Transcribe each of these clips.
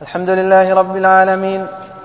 الحمد لله رب العالمين،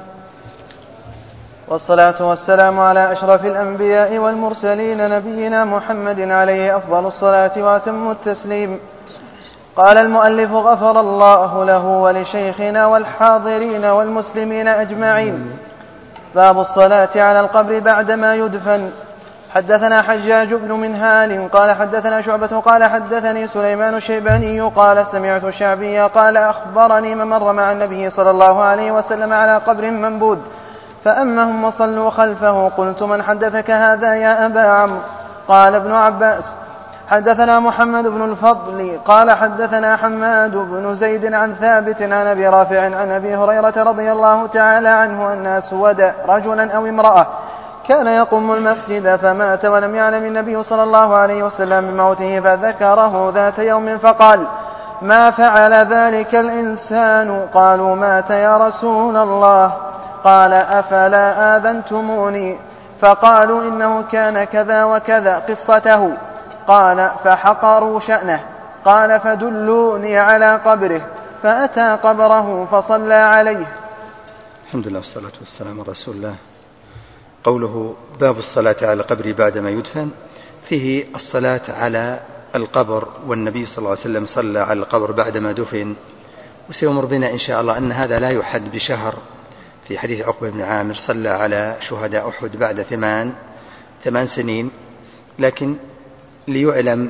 والصلاة والسلام على أشرف الأنبياء والمرسلين نبينا محمد عليه أفضل الصلاة وأتم التسليم. قال المؤلف غفر الله له ولشيخنا والحاضرين والمسلمين أجمعين. باب الصلاة على القبر بعدما يدفن. حدثنا حجاج بن منهال قال حدثنا شعبة قال حدثني سليمان الشيباني قال سمعت الشعبي قال أخبرني من مر مع النبي صلى الله عليه وسلم على قبر منبود فأمهم وصلوا خلفه. قلت من حدثك هذا يا أبا عمرو؟ قال ابن عباس. حدثنا محمد بن الفضل قال حدثنا حماد بن زيد عن ثابت عن أبي رافع عن أبي هريرة رضي الله تعالى عنه أن أسود رجلا أو امرأة كان يقوم المسجد فمات ولم يعلم النبي صلى الله عليه وسلم بموته فذكره ذات يوم فقال: ما فعل ذلك الإنسان؟ قالوا: مات يا رسول الله. قال: أفلا آذنتموني؟ فقالوا: إنه كان كذا وكذا قصته. قال: فحقروا شأنه. قال: فدلوني على قبره. فأتى قبره فصلى عليه. الحمد لله والصلاة والسلام على رسول الله. قوله باب الصلاة على القبر بعدما يدفن، فيه الصلاة على القبر، والنبي صلى الله عليه وسلم صلى على القبر بعدما دفن. وسيمر بنا إن شاء الله أن هذا لا يحد بشهر. في حديث عقبة بن عامر صلى على شهداء أحد بعد 8 سنين. لكن ليعلم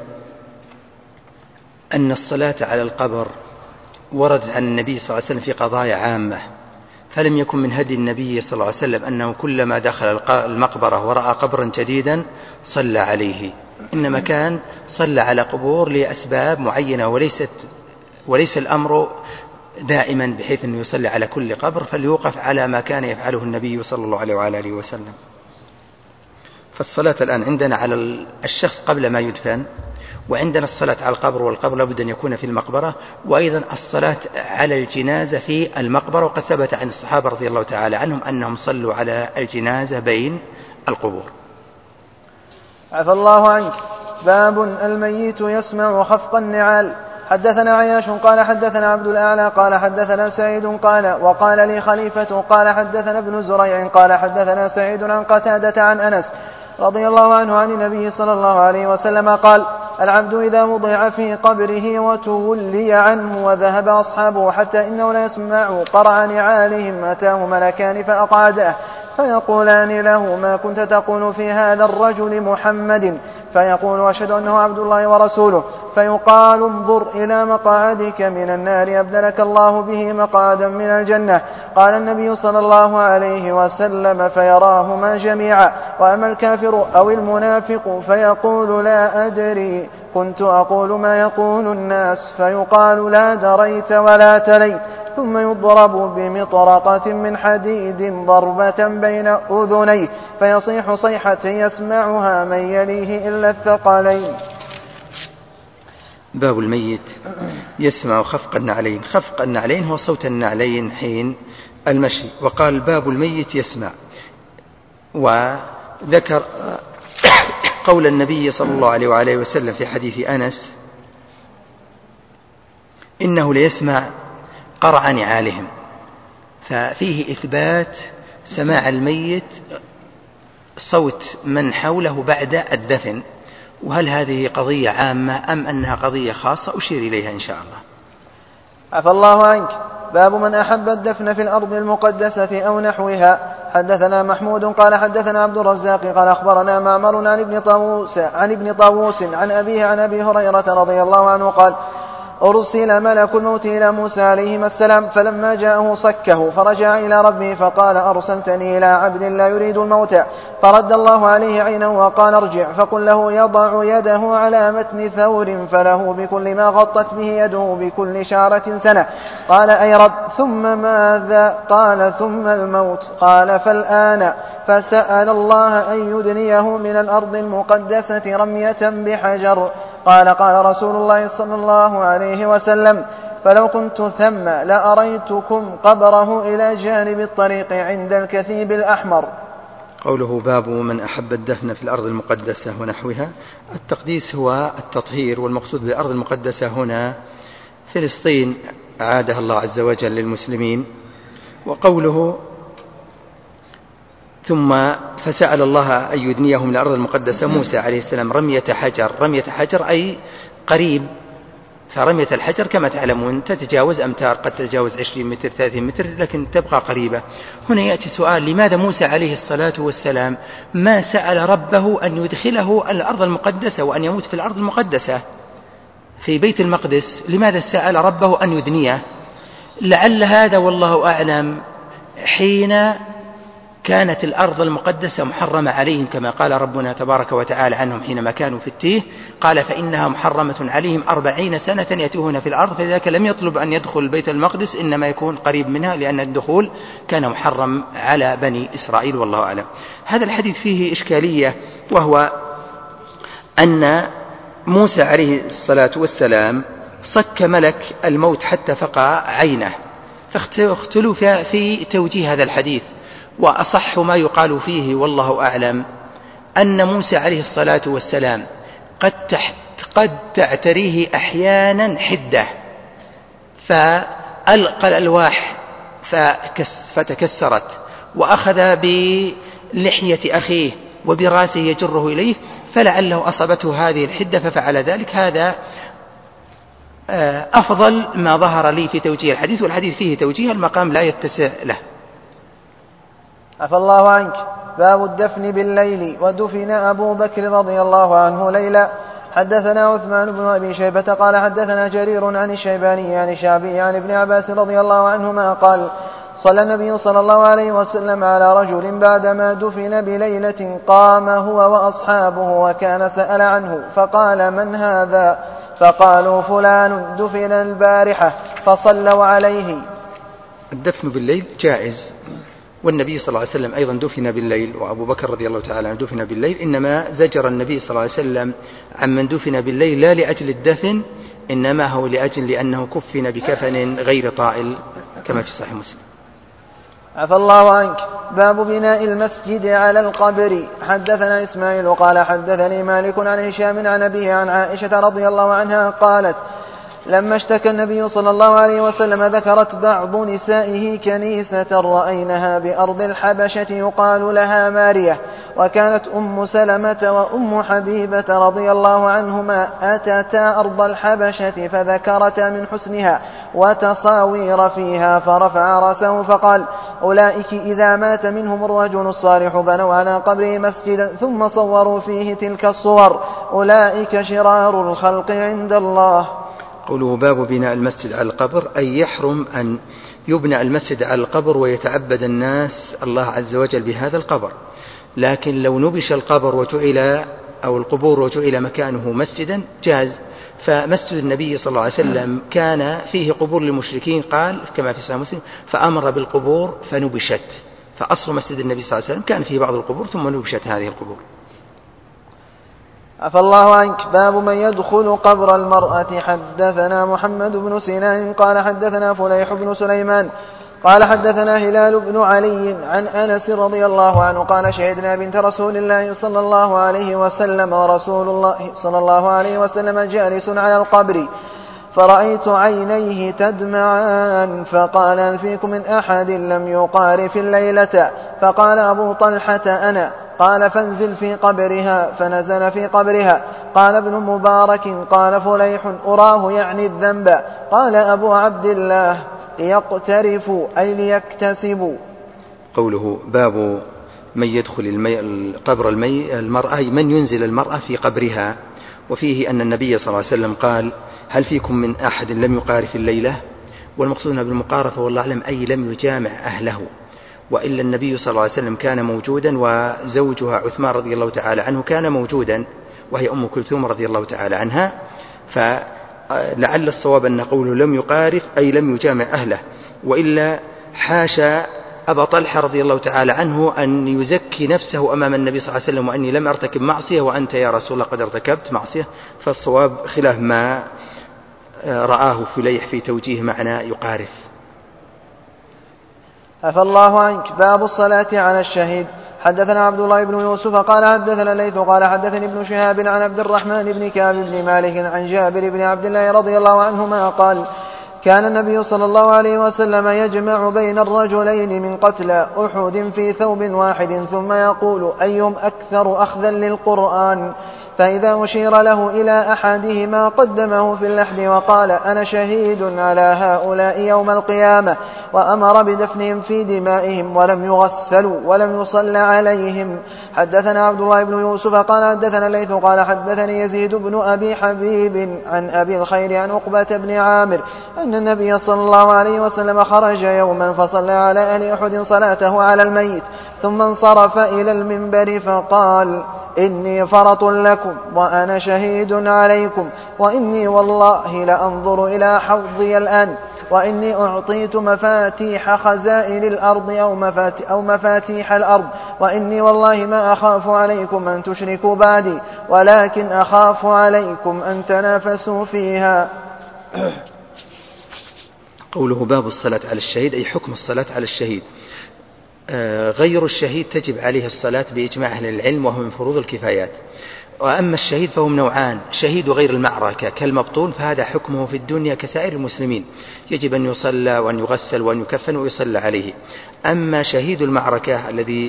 أن الصلاة على القبر وردت عن النبي صلى الله عليه وسلم في قضايا عامة، فلم يكن من هدي النبي صلى الله عليه وسلم أنه كلما دخل المقبرة ورأى قبرا جديدا صلى عليه، إنما كان صلى على قبور لأسباب معينة، وليس الأمر دائما بحيث أنه يصلي على كل قبر، فليوقف على ما كان يفعله النبي صلى الله عليه وآله وسلم. فالصلاة الآن عندنا على الشخص قبل ما يدفن، وعندنا الصلاة على القبر، والقبر لابد أن يكون في المقبرة، وأيضا الصلاة على الجنازة في المقبرة. وقد ثبت عن الصحابة رضي الله تعالى عنهم أنهم صلوا على الجنازة بين القبور. عفى الله عنك. باب الميت يسمع خفق النعال. حدثنا عياش قال حدثنا عبد الأعلى قال حدثنا سعيد قال وقال لي خليفة قال حدثنا ابن زريع قال حدثنا سعيد عن قتادة عن أنس رضي الله عنه عن النبي صلى الله عليه وسلم قال: العبد إذا وضع في قبره وتولي عنه وذهب أصحابه حتى إنه لا يسمع قرع نعالهم أتاه ملكان فأقعده فيقولان له: ما كنت تقول في هذا الرجل محمد؟ فيقول: أشهد أنه عبد الله ورسوله. فيقال: انظر إلى مقعدك من النار أبدلك الله به مقعدا من الجنة. قال النبي صلى الله عليه وسلم: فيراهما جميعا. وأما الكافر أو المنافق فيقول: لا أدري، كنت أقول ما يقول الناس. فيقال: لا دريت ولا تليت. ثم يضرب بمطرقة من حديد ضربة بين أذنيه فيصيح صيحة يسمعها من يليه إلا الثقلين. باب الميت يسمع خفق النعلين. خفق النعلين هو صوت النعلين حين المشي. وقال: باب الميت يسمع. وذكر قول النبي صلى الله عليه وآله وسلم في حديث أنس: إنه ليسمع قرع نعالهم، ففيه إثبات سماع الميت صوت من حوله بعد الدفن. وهل هذه قضية عامة أم أنها قضية خاصة؟ أشير إليها إن شاء الله. عفى الله عنك. باب من أحب الدفن في الأرض المقدسة أو نحوها. حدثنا محمود قال حدثنا عبد الرزاق قال أخبرنا معمر عن ابن طاووس عن أبيه عن أبي هريرة رضي الله عنه قال: أرسل ملك الموت إلى موسى عليه السلام فلما جاءه صكه فرجع إلى ربه فقال: أرسلتني إلى عبد لا يريد الموت. فرد الله عليه عينه وقال: ارجع فقل له يضع يده على متن ثور فله بكل ما غطت به يده بكل شعرة سنة. قال: أي رب، ثم ماذا؟ قال: ثم الموت. قال: فالآن. فسأل الله أن يدنيه من الأرض المقدسة رمية بحجر. قال رسول الله صلى الله عليه وسلم: فلو كنت ثم لأريتكم قبره إلى جانب الطريق عند الكثيب الأحمر. قوله باب من أحب الدفن في الأرض المقدسة ونحوها. التقديس هو التطهير، والمقصود بالأرض المقدسة هنا فلسطين أعادها الله عز وجل للمسلمين. وقوله ثم فسأل الله أن يدنيه من الأرض المقدسة موسى عليه السلام رمية حجر أي قريب، فرمية الحجر كما تعلمون تتجاوز أمتار، قد تتجاوز 20 متر 30 متر لكن تبقى قريبة. هنا يأتي سؤال: لماذا موسى عليه الصلاة والسلام ما سأل ربه أن يدخله الأرض المقدسة وأن يموت في الأرض المقدسة في بيت المقدس؟ لماذا سأل ربه أن يدنيه؟ لعل هذا والله أعلم حين كانت الأرض المقدسة محرمة عليهم، كما قال ربنا تبارك وتعالى عنهم حينما كانوا في التيه، قال فإنها محرمة عليهم 40 سنة يتوهون في الأرض، فلذلك لم يطلب أن يدخل بيت المقدس، إنما يكون قريب منها لأن الدخول كان محرم على بني إسرائيل والله أعلم. هذا الحديث فيه إشكالية، وهو أن موسى عليه الصلاة والسلام صك ملك الموت حتى فقع عينه، فاختلوا في توجيه هذا الحديث. وأصح ما يقال فيه والله أعلم أن موسى عليه الصلاة والسلام قد تعتريه أحيانا حدة، فألقى الألواح فتكسرت، وأخذ بلحية أخيه وبراسه يجره إليه، فلعله أصابته هذه الحدة ففعل ذلك. هذا أفضل ما ظهر لي في توجيه الحديث، والحديث فيه توجيه المقام لا يتسع له. عفى الله عنك. باب الدفن بالليل. ودفن أبو بكر رضي الله عنه ليلا. حدثنا عثمان بن أبي شيبة قال حدثنا جرير عن الشيباني عن الشعبي عن ابن عباس رضي الله عنهما قال: صلى النبي صلى الله عليه وسلم على رجل بعدما دفن بليلة، قام هو وأصحابه وكان سأل عنه، فقال: من هذا؟ فقالوا: فلان دفن البارحة، فصلوا عليه. الدفن بالليل جائز، والنبي صلى الله عليه وسلم أيضا دفن بالليل، وأبو بكر رضي الله تعالى عنه دفن بالليل، إنما زجر النبي صلى الله عليه وسلم عن من دفن بالليل لا لأجل الدفن، إنما هو لأنه كفن بكفن غير طائل كما في صحيح مسلم. عفى الله عنك. باب بناء المسجد على القبر. حدثنا إسماعيل قال حدثني مالك عن هشام عن أبيه عن عائشة رضي الله عنها قالت: لما اشتكى النبي صلى الله عليه وسلم ذكرت بعض نسائه كنيسة رأينها بأرض الحبشة يقال لها مارية، وكانت أم سلمة وأم حبيبة رضي الله عنهما أتتا أرض الحبشة فذكرتا من حسنها وتصاوير فيها، فرفع رأسه فقال: أولئك إذا مات منهم الرجل الصالح بنوا على قبره مسجدا ثم صوروا فيه تلك الصور، أولئك شرار الخلق عند الله. قوله باب بناء المسجد على القبر، أي يحرم أن يبنى المسجد على القبر ويتعبد الناس الله عز وجل بهذا القبر. لكن لو نبش القبر وجعل أو القبور وجعل مكانه مسجدا جاز. فمسجد النبي صلى الله عليه وسلم كان فيه قبور للمشركين، قال كما في صحيح مسلم: فأمر بالقبور فنبشت. فأصل مسجد النبي صلى الله عليه وسلم كان فيه بعض القبور ثم نبشت هذه القبور. عفى الله عنك. باب من يدخل قبر المرأة. حدثنا محمد بن سنان قال حدثنا فليح بن سليمان قال حدثنا هلال بن علي عن أنس رضي الله عنه قال: شهدنا بنت رسول الله صلى الله عليه وسلم ورسول الله صلى الله عليه وسلم جالس على القبر، فرأيت عينيه تدمعان، فقال: هل فيكم من أحد لم يقارف الليلة؟ فقال أبو طلحة: أنا. قال: فانزل في قبرها. فنزل في قبرها. قال ابن مبارك: قال فليح: أراه يعني الذنب. قال أبو عبد الله: يقترفوا أي ليكتسبوا. قوله باب من يدخل قبر المرأة، من ينزل المرأة في قبرها. وفيه أن النبي صلى الله عليه وسلم قال: هل فيكم من أحد لم يقارف الليلة؟ والمقصود بالمقارفة والله أعلم أي لم يجامع أهله، وإلا النبي صلى الله عليه وسلم كان موجودا، وزوجها عثمان رضي الله تعالى عنه كان موجودا، وهي أم كلثوم رضي الله تعالى عنها. فلعل الصواب أن قوله لم يقارف أي لم يجامع أهله، وإلا حاشا أبا طلحة رضي الله تعالى عنه أن يزكي نفسه أمام النبي صلى الله عليه وسلم: وأني لم أرتكب معصية وأنت يا رسول الله قد ارتكبت معصية. فالصواب خلاف ما رآه فليح في توجيه معنى يقارف. عفى الله عنك. باب الصلاة على الشهيد. حدثنا عبد الله بن يوسف قال حدثنا الليث قال حدثني ابن شهاب عن عبد الرحمن بن كعب بن مالك عن جابر بن عبد الله رضي الله عنهما قال: كان النبي صلى الله عليه وسلم يجمع بين الرجلين من قتلى أحد في ثوب واحد ثم يقول أيهم أكثر أخذا للقرآن، فإذا أشير له إلى أحدهما قدمه في اللحد وقال أنا شهيد على هؤلاء يوم القيامة، وأمر بدفنهم في دمائهم ولم يغسلوا ولم يصلى عليهم. حدثنا عبد الله بن يوسف قال حدثنا الليث قال حدثني يزيد بن أبي حبيب عن أبي الخير عن عقبة بن عامر أن النبي صلى الله عليه وسلم خرج يوما فصلى على أهل أحد صلاته على الميت، ثم انصرف إلى المنبر فقال إني فرط لكم وأنا شهيد عليكم، وإني والله لأنظر إلى حوضي الآن، وإني أعطيت مفاتيح خزائن الأرض أو مفاتيح الأرض، وإني والله ما أخاف عليكم أن تشركوا بعدي، ولكن أخاف عليكم أن تنافسوا فيها. قوله باب الصلاة على الشهيد أي حكم الصلاة على الشهيد. غير الشهيد تجب عليه الصلاة بإجماع أهل العلم وهو من فروض الكفايات. وأما الشهيد فهم نوعان: شهيد غير المعركة كالمبطون فهذا حكمه في الدنيا كسائر المسلمين، يجب أن يصلى وأن يغسل وأن يكفن ويصلى عليه. أما شهيد المعركة الذي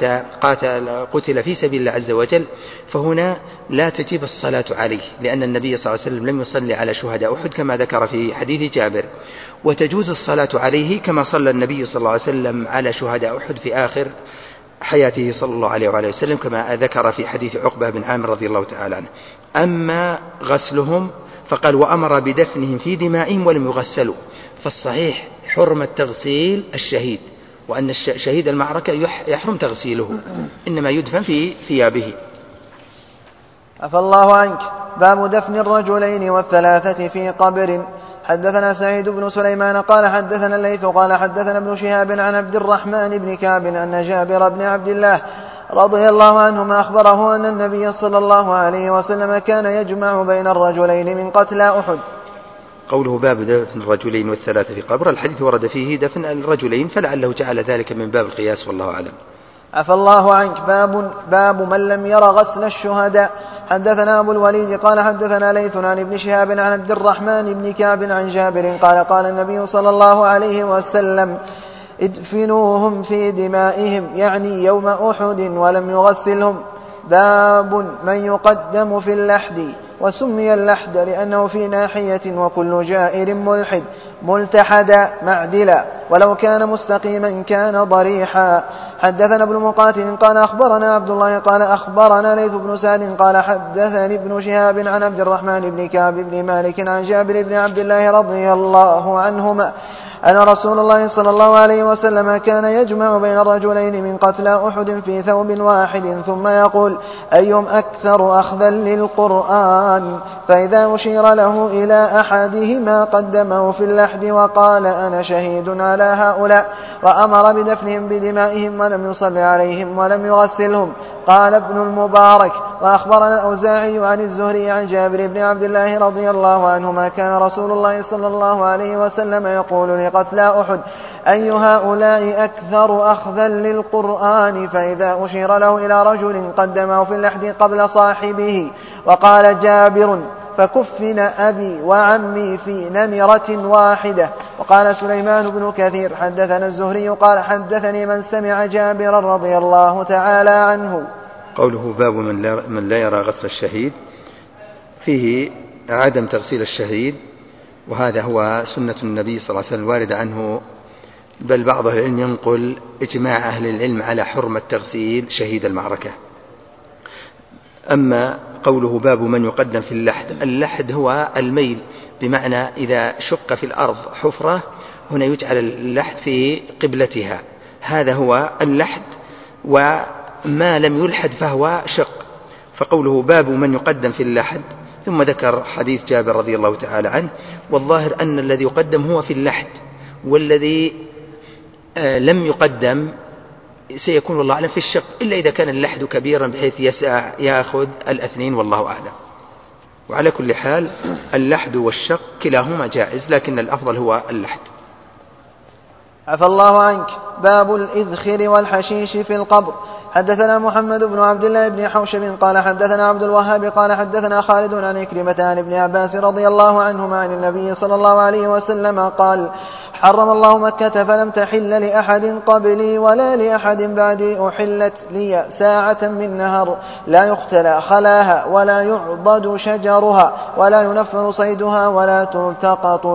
قتل في سبيل الله عز وجل فهنا لا تجب الصلاة عليه، لأن النبي صلى الله عليه وسلم لم يصلي على شهداء أحد كما ذكر في حديث جابر، وتجوز الصلاة عليه كما صلى النبي صلى الله عليه وسلم على شهداء أحد في آخر حياته صلى الله عليه وآله وسلم كما ذكر في حديث عقبة بن عامر رضي الله تعالى عنه. أما غسلهم فقال وأمر بدفنهم في دمائهم ولم يغسلوا، فالصحيح حرمة تغسيل الشهيد، وأن شهيد المعركة يحرم تغسيله، إنما يدفن في ثيابه. عفى الله عنك. باب دفن الرجلين والثلاثة في قبر. حدثنا سعيد بن سليمان قال حدثنا الليث قال حدثنا ابن شهاب عن عبد الرحمن بن كعب أن جابر بن عبد الله رضي الله عنهما أخبره أن النبي صلى الله عليه وسلم كان يجمع بين الرجلين من قتلى أحد. قوله باب دفن الرجلين والثلاثة في قبر، الحديث ورد فيه دفن الرجلين فلعله جعل ذلك من باب القياس والله أعلم. عفى الله عنك. باب من لم ير غسل الشهداء. حدثنا أبو الوليد قال حدثنا ليث عن ابن شهاب عن عبد الرحمن بن كعب عن جابر قال قال النبي صلى الله عليه وسلم ادفنوهم في دمائهم، يعني يوم أحد، ولم يغسلهم. باب من يقدم في اللحد. وسمي اللحد لأنه في ناحية، وكل جائر ملحد ملتحدا معدلا، ولو كان مستقيما كان ضريحا. حدثنا ابن مقاتل قال أخبرنا عبد الله قال أخبرنا ليث بن سعد قال حدثني ابن شهاب عن عبد الرحمن بن كعب بن مالك عن جابر بن عبد الله رضي الله عنهما أن رسول الله صلى الله عليه وسلم كان يجمع بين الرجلين من قتلى أحد في ثوب واحد ثم يقول أيهم أكثر أخذا للقرآن، فإذا أشير له إلى أحدهما قدمه في اللحد وقال أنا شهيد على هؤلاء، وأمر بدفنهم بدمائهم ولم يصل عليهم ولم يغسلهم. قال ابن المبارك وأخبرنا الأوزاعي عن الزهري عن جابر بن عبد الله رضي الله عنهما كان رسول الله صلى الله عليه وسلم يقول لقتلى أحد أي هؤلاء أكثر أخذا للقرآن، فإذا أشير له إلى رجل قدمه في اللحد قبل صاحبه. وقال جابر فكفن أبي وعمي في نمرة واحدة. وقال سليمان بن كثير حدثنا الزهري قال حدثني من سمع جابرا رضي الله تعالى عنه. قوله باب من لا يرى غسل الشهيد فيه عدم تغسيل الشهيد، وهذا هو سنة النبي صلى الله عليه وسلم الواردة عنه، بل بعض أهل العلم ينقل إجماع أهل العلم على حرمة تغسيل شهيد المعركة. أما قوله باب من يقدم في اللحد، اللحد هو الميل، بمعنى إذا شق في الأرض حفرة هنا يجعل اللحد في قبلتها، هذا هو اللحد، وما لم يلحد فهو شق. فقوله باب من يقدم في اللحد، ثم ذكر حديث جابر رضي الله تعالى عنه، والظاهر أن الذي يقدم هو في اللحد، والذي لم يقدم سيكون والله أعلم في الشق، إلا إذا كان اللحد كبيرا بحيث يأخذ الأثنين والله أعلم. وعلى كل حال اللحد والشق كلاهما جائز، لكن الأفضل هو اللحد. عفى الله عنك. باب الإذخر والحشيش في القبر. حدثنا محمد بن عبد الله بن حوشب قال حدثنا عبد الوهاب قال حدثنا خالد عن عكرمة عن ابن عباس رضي الله عنهما عن النبي صلى الله عليه وسلم قال حرم الله مكة فلم تحل لأحد قبلي ولا لأحد بعدي، أحلت لي ساعة من نهر لا يختلى خلاها ولا يعضد شجرها ولا ينفر صيدها ولا تلتقط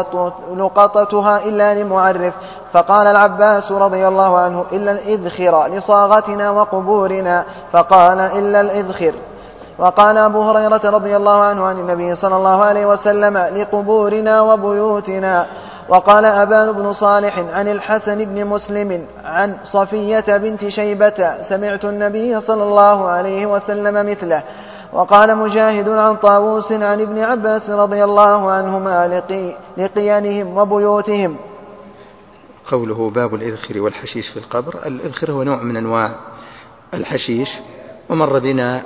لقطتها إلا لمعرف. فقال العباس رضي الله عنه إلا الإذخر لصاغتنا وقبورنا، فقال إلا الإذخر. وقال أبو هريرة رضي الله عنه عن النبي صلى الله عليه وسلم لقبورنا وبيوتنا. وقال أبان بن صالح عن الحسن بن مسلم عن صفية بنت شيبة سمعت النبي صلى الله عليه وسلم مثله. وقال مجاهد عن طاووس عن ابن عباس رضي الله عنهما لقيانهم وبيوتهم. قوله باب الإذخر والحشيش في القبر. الإذخر هو نوع من أنواع الحشيش، ومر بنا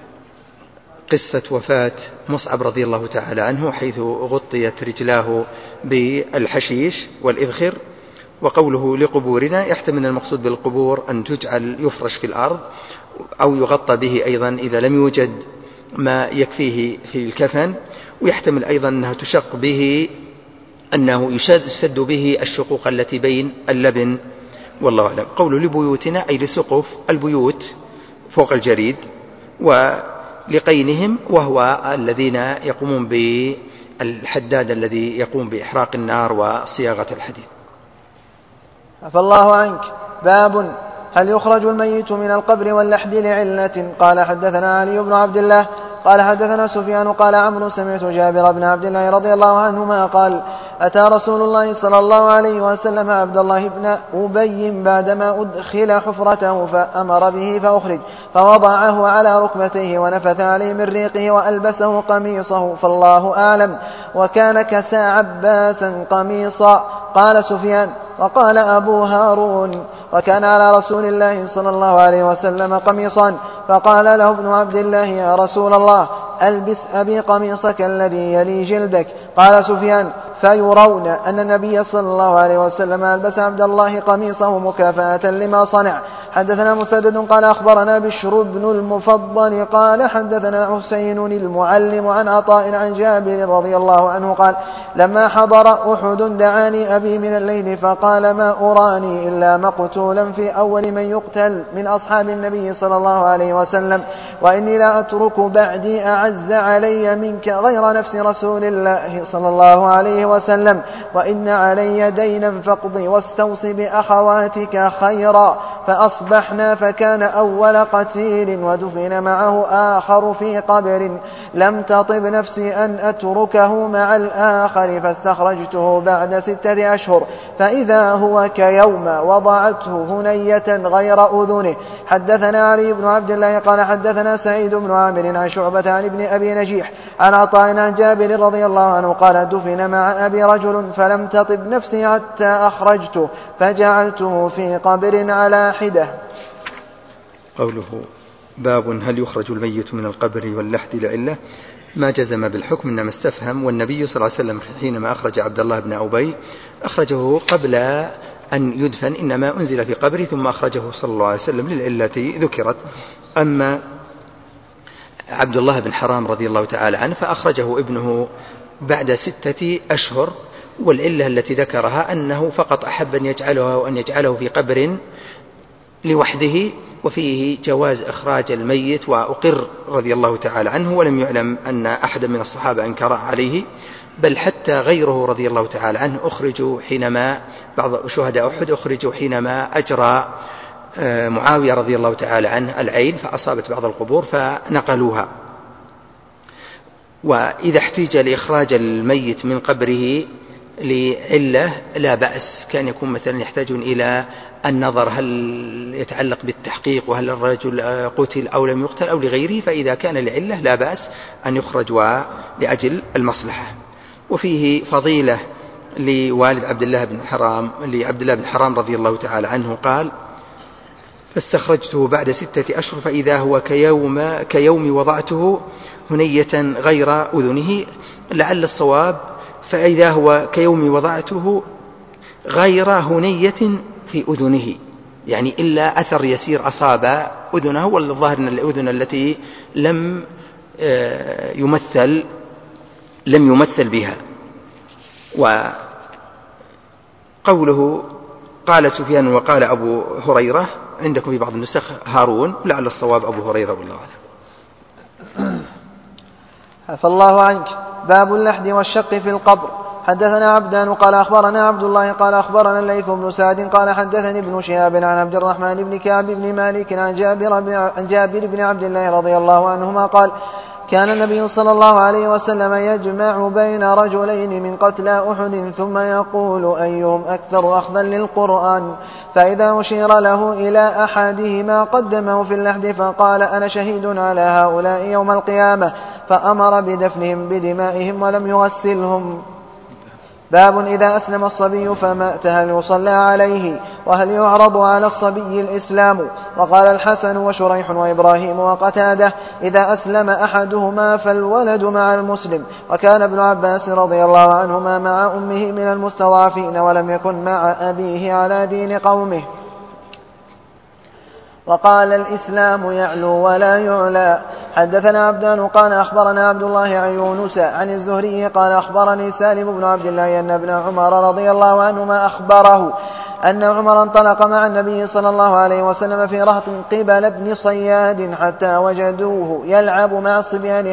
قصة وفاة مصعب رضي الله تعالى عنه حيث غطيت رجلاه بالحشيش والإذخر. وقوله لقبورنا يحتمل المقصود بالقبور أن تجعل يفرش في الأرض أو يغطى به أيضا إذا لم يوجد ما يكفيه في الكفن، ويحتمل أيضا أنها تشق به، أنه يسد به الشقوق التي بين اللبن، والله أعلم. قوله لبيوتنا أي لسقف البيوت فوق الجريد، ولقينهم وهو الذين يقومون بالحداد الذي يقوم بإحراق النار وصياغة الحديد. عفى الله عنك. باب هل يخرج الميت من القبر واللحد لعلة؟ قال حدثنا علي بن عبد الله قال حدثنا سفيان قال عمرو سمعت جابر بن عبد الله رضي الله عنهما قال أتى رسول الله صلى الله عليه وسلم عبد الله بن أبي بعدما أدخل حفرته فأمر به فأخرج، فوضعه على ركبتيه ونفث عليه من ريقه وألبسه قميصه، فالله أعلم، وكان كسى عباسا قميصا. قال سفيان وقال أبو هارون وكان على رسول الله صلى الله عليه وسلم قميصان، فقال له ابن عبد الله يا رسول الله ألبس أبي قميصك الذي يلي جلدك. قال سفيان فيرون أن النبي صلى الله عليه وسلم ألبس عبد الله قميصه مكافأة لما صنع. حدثنا مسدد قال أخبرنا بشر بن المفضل قال حدثنا حسين المعلم عن عطاء عن جابر رضي الله عنه قال لما حضر أحد دعاني أبي من الليل فقال ما أراني إلا مقتولا في أول من يقتل من أصحاب النبي صلى الله عليه وسلم، وإني لا أترك بعدي أعز علي منك غير نفس رسول الله صلى الله عليه وسلم، وإن علي دينا فاقضي واستوصي بأخواتك خيرا. فأصبحنا فكان أول قتيل ودفن معه آخر في قبر، لم تطب نفسي أن أتركه مع الآخر، فاستخرجته بعد 6 أشهر فإذا هو كيوم وضعته هنية غير أذنه. حدثنا علي بن عبد الله قال حدثنا سعيد بن عامر عن شعبة عن ابن أبي نجيح عن عطاء عن جابر رضي الله عنه قال دفن مع أبي رجل فلم تطب نفسي حتى أخرجته فجعلته في قبر على حدة. قوله باب هل يخرج الميت من القبر واللحد لعلة، ما جزم بالحكم إنما استفهم. والنبي صلى الله عليه وسلم حينما أخرج عبد الله بن أبي أخرجه قبل أن يدفن، إنما أنزل في قبره ثم أخرجه صلى الله عليه وسلم للعلة ذكرت. أما عبد الله بن حرام رضي الله تعالى عنه فأخرجه ابنه بعد 6 أشهر، والعلة التي ذكرها أنه فقط أحب أن يجعله في قبر لوحده، وفيه جواز إخراج الميت، وأقر رضي الله تعالى عنه، ولم يعلم أن أحدا من الصحابة أنكر عليه، بل حتى غيره رضي الله تعالى عنه أخرجوا حينما بعض شهداء أحد أخرجوا حينما أجرى معاوية رضي الله تعالى عنه العين فأصابت بعض القبور فنقلوها. وإذا احتاج لإخراج الميت من قبره لعلة لا بأس، كان يكون مثلا يحتاجون إلى النظر هل يتعلق بالتحقيق وهل الرجل قتل أو لم يقتل أو لغيره، فإذا كان لعلة لا بأس أن يخرج لأجل المصلحة. وفيه فضيلة لوالد عبد الله بن حرام رضي الله تعالى عنه قال فاستخرجته بعد 6 أشهر فإذا هو كيوم وضعته هنية غير أذنه، لعل الصواب فإذا هو كيوم وضعته غير هنية في أذنه، يعني إلا أثر يسير أصاب أذنه، والظاهر أن الأذن التي لم يمثل بها. وقوله قال سفيان وقال أبو هريرة، عندكم في بعض النسخ هارون، لعل الصواب أبو هريرة والله أعلم. عفى الله عنك. باب اللحد والشق في القبر. حدثنا عبدان قال أخبرنا عبد الله قال أخبرنا الليث بن سعد قال حدثني ابن شهاب عن عبد الرحمن بن كعب بن مالك عن جابر بن عبد الله رضي الله عنهما قال كان النبي صلى الله عليه وسلم يجمع بين رجلين من قتلى أحد ثم يقول أيهم أكثر أخذا للقرآن، فإذا أشير له إلى أحدهما قدمه في اللحد فقال أنا شهيد على هؤلاء يوم القيامة، فأمر بدفنهم بدمائهم ولم يغسلهم. باب إذا أسلم الصبي فمات هل يصلى عليه وهل يعرض على الصبي الإسلام؟ وقال الحسن وشريح وإبراهيم وقتادة إذا أسلم أحدهما فالولد مع المسلم. وكان ابن عباس رضي الله عنهما مع أمه من المستضعفين ولم يكن مع أبيه على دين قومه. وقال الإسلام يعلو ولا يعلى. حدثنا عبدان قال أخبرنا عبد الله عن يونس عن الزهري قال أخبرني سالم بن عبد الله أن ابن عمر رضي الله عنهما أخبره أن عمر انطلق مع النبي صلى الله عليه وسلم في رهط قبل ابن صياد حتى وجدوه يلعب مع الصبيان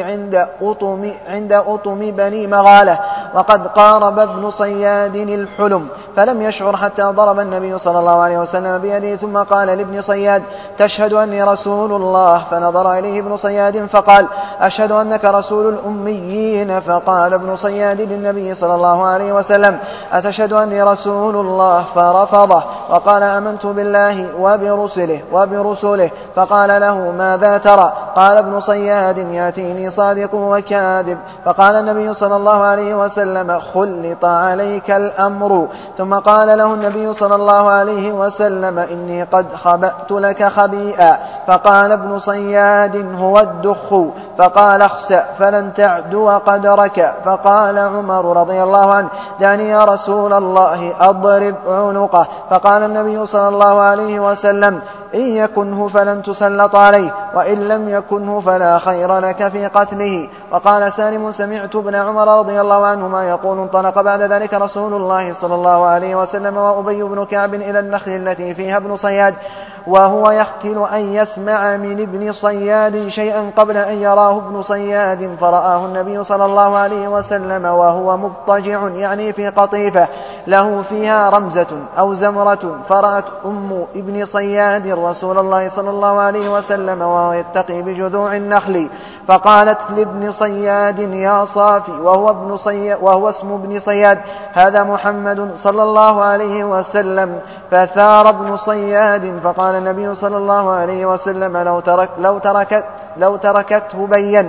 عند أطم بني مغالة، وقد قارب ابن صياد الحلم، فلم يشعر حتى ضرب النبي صلى الله عليه وسلم بيده ثم قال لابن صياد تشهد أني رسول الله؟ فنظر إليه ابن صياد فقال أشهد أنك رسول الأميين. فقال ابن صياد للنبي صلى الله عليه وسلم أتشهد أني رسول الله؟ فرفضه وقال آمنت بالله وبرسله. فقال له ماذا ترى؟ قال ابن صياد يأتيني صادق وكاذب. فقال النبي صلى الله عليه وسلم خلط عليك الأمر. ثم قال له النبي صلى الله عليه وسلم إني قد خبأت لك خبيئا. فقال ابن صياد هو الدخ. فقال اخسأ فلن تعدو قدرك. فقال عمر رضي الله عنه دعني يا رسول الله أضرب عنقه. فقال النبي صلى الله عليه وسلم إن يكنه فلن تسلط عليه، وإن لم يكنه فلا خير لك في قتله. وقال سالم سمعت ابن عمر رضي الله عنهما يقول انطلق بعد ذلك رسول الله صلى الله عليه وسلم وأبي بن كعب إلى النخل التي فيها ابن صياد، وهو يختل أن يسمع من ابن صياد شيئا قبل أن يراه ابن صياد، فرآه النبي صلى الله عليه وسلم وهو مضطجع يعني في قطيفة له فيها رمزة أو زمرة، فرأت أم ابن صياد رسول الله صلى الله عليه وسلم وهو يتقي بجذوع النخل، فقالت لابن صياد يا صافي، وهو اسم ابن صياد هذا محمد صلى الله عليه وسلم. فثار ابن صياد فقال النبي صلى الله عليه وسلم لو تركته بين.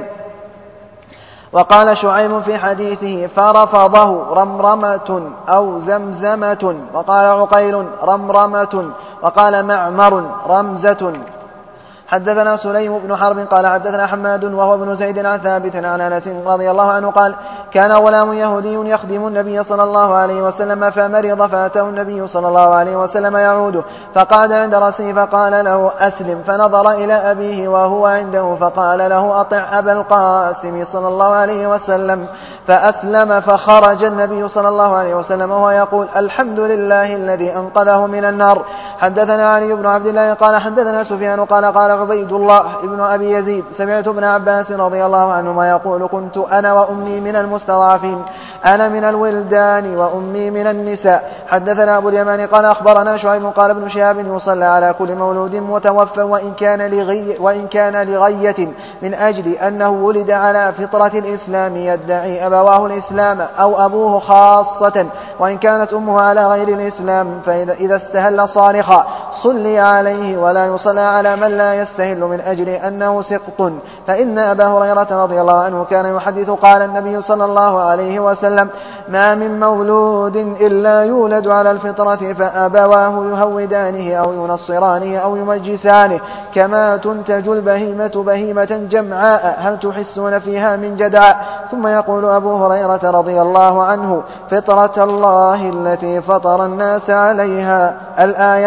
وقال شعيب في حديثه فرفضه رمرمة أو زمزمة. وقال عقيل رمرمة. وقال معمر رمزة. حدثنا سليم بن حرب قال حدثنا حماد وهو ابن زيد عن ثابت عن أنس رضي الله عنه قال كان غلام يهودي يخدم النبي صلى الله عليه وسلم فمرض، فأتاه النبي صلى الله عليه وسلم يعوده، فقعد عند رأسه فقال له أسلم، فنظر إلى أبيه وهو عنده فقال له أطع أبا القاسم صلى الله عليه وسلم، فأسلم. فخرج النبي صلى الله عليه وسلم وهو يقول الحمد لله الذي أنقذه من النار. حدثنا علي بن عبد الله قال حدثنا سفيان قال عبيد الله ابن أبي يزيد سمعت ابن عباس رضي الله عنهما يقول كنت أنا وأمي من المستضعفين، أنا من الولدان وأمي من النساء. حدثنا أبو اليمان قال أخبرنا شعيب قال ابن شهاب يصلى على كل مولود متوفى وإن كان لغية من أجل أنه ولد على فطرة الإسلام يدعي أبواه الإسلام أو أبوه خاصة، وإن كانت أمه على غير الإسلام فإذا استهل صارخا صلي عليه ولا يصلى على من لا يستهل من أجل أنه سقط. فإن أبا هريرة رضي الله عنه كان يحدث قال النبي صلى الله عليه وسلم ما من مولود إلا يولد على الفطرة فأبواه يهودانه أو ينصرانه أو يمجسانه كما تنتج البهيمة بهيمة جمعاء هل تحسون فيها من جدعاء. ثم يقول أبو هريرة رضي الله عنه فطرة الله التي فطر الناس عليها الآية.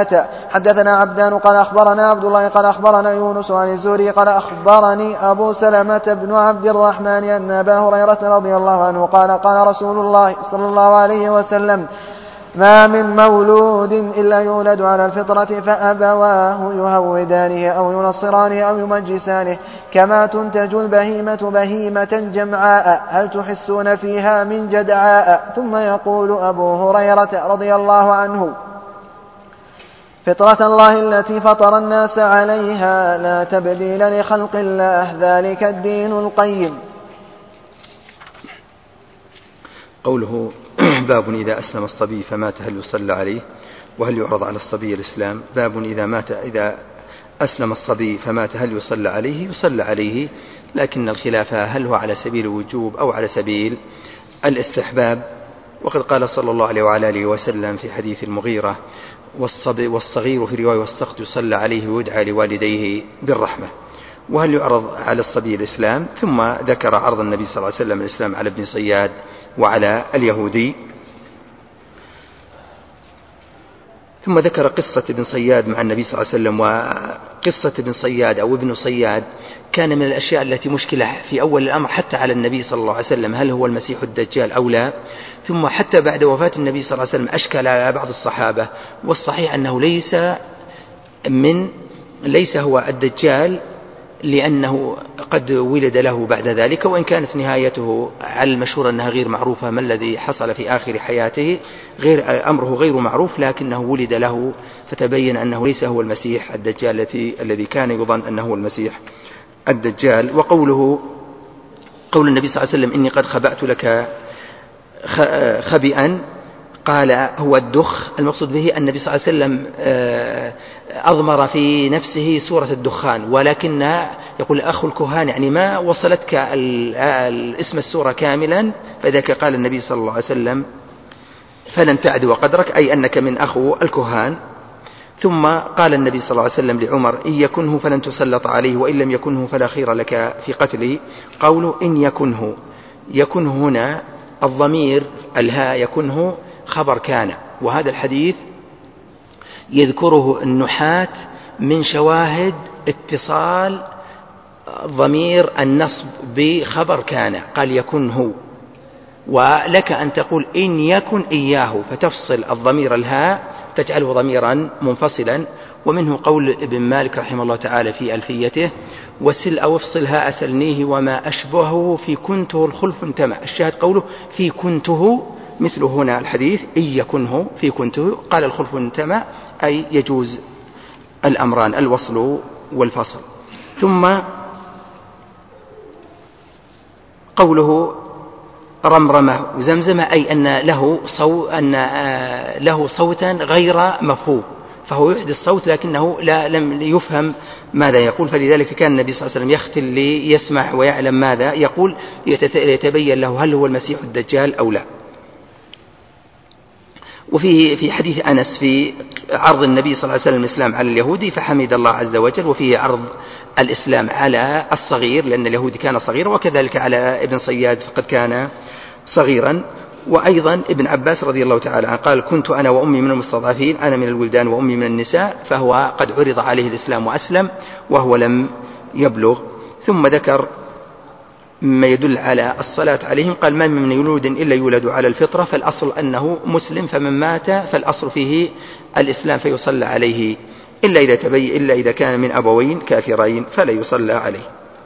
حدثنا عبدان قال أخبرنا عبد الله قال أخبرنا يونس عن الزهري قال أخبرني أبو سلمة بن عبد الرحمن أن أبا هريرة رضي الله عنه قال قال رسول الله صلى الله عليه وسلم ما من مولود إلا يولد على الفطرة فأبواه يهودانه أو ينصرانه أو يمجسانه كما تنتج البهيمة بهيمة جمعاء هل تحسون فيها من جدعاء. ثم يقول أبو هريرة رضي الله عنه فطرة الله التي فطر الناس عليها لا تبديل لخلق الله ذلك الدين القيم. قوله باب إذا أسلم الصبي فمات هل يصلى عليه وهل يعرض على الصبي الإسلام. باب إذا أسلم الصبي فمات هل يصلى عليه. يصلى عليه، لكن الخلاف هل هو على سبيل الوجوب أو على سبيل الاستحباب. وقد قال صلى الله عليه وعلى آله وسلم في حديث المغيرة والصغير في رواية والسقط يصلى عليه ويدعى لوالديه بالرحمة. وهل يعرض على الصبي الإسلام. ثم ذكر عرض النبي صلى الله عليه وسلم الإسلام على ابن صياد وعلى اليهودي. ثم ذكر قصة ابن صياد مع النبي صلى الله عليه وسلم. وقصة ابن صياد أو ابن صياد كان من الأشياء التي مشكلة في أول الأمر حتى على النبي صلى الله عليه وسلم، هل هو المسيح الدجال أو لا. ثم حتى بعد وفاة النبي صلى الله عليه وسلم أشكل على بعض الصحابة، والصحيح أنه ليس هو الدجال، لأنه قد ولد له بعد ذلك، وإن كانت نهايته على المشهور أنها غير معروفة، ما الذي حصل في آخر حياته أمره غير معروف، لكنه ولد له فتبين أنه ليس هو المسيح الدجال الذي كان يظن أنه هو المسيح الدجال. قول النبي صلى الله عليه وسلم إني قد خبأت لك خبئا، قال هو الدخ. المقصود به النبي صلى الله عليه وسلم أضمر في نفسه سورة الدخان، ولكن يقول أخو الكهان يعني ما وصلتك اسم السورة كاملا، فذلك قال النبي صلى الله عليه وسلم فلن تعدو قدرك، أي أنك من أخو الكهان. ثم قال النبي صلى الله عليه وسلم لعمر إن يكنه فلن تسلط عليه وإن لم يكنه فلا خير لك في قتله. قوله إن يكنه هنا الضمير الهاء يكنه خبر كان، وهذا الحديث يذكره النحاة من شواهد اتصال ضمير النصب بخبر كان، قال يكنه. ولك أن تقول إن يكن إياه فتفصل الضمير الهاء تجعله ضميرا منفصلا. ومنه قول ابن مالك رحمه الله تعالى في ألفيته وسل أو افصل هاء سلنيه وما أشبهه في كنته الخلف انتمع. الشاهد قوله في كنته، مثل هنا الحديث إن يكنه في كنته، قال الخلف انتمع أي يجوز الأمران الوصل والفصل. ثم قوله رمرمة وزمزمة أي أن له صوتا غير مفهوم، فهو يحدث الصوت لكنه لم يفهم ماذا يقول، فلذلك كان النبي صلى الله عليه وسلم يختل ليسمع ويعلم ماذا يقول يتبين له هل هو المسيح الدجال أو لا. وفي حديث أنس في عرض النبي صلى الله عليه وسلم الإسلام على اليهودي فحمد الله عز وجل، وفيه عرض الإسلام على الصغير لأن اليهودي كان صغيرا، وكذلك على ابن صياد فقد كان صغيرا. وأيضا ابن عباس رضي الله تعالى عنه قال كنت أنا وأمي من المستضعفين، أنا من الولدان وأمي من النساء، فهو قد عرض عليه الإسلام وأسلم وهو لم يبلغ. ثم ذكر ما يدل على الصلاة عليهم، قال ما من يولد إلا يولد على الفطرة، فالأصل أنه مسلم، فمن مات فالأصل فيه الإسلام فيصلى عليه إلا إذا كان من أبوين كافرين فلا يصلى عليه.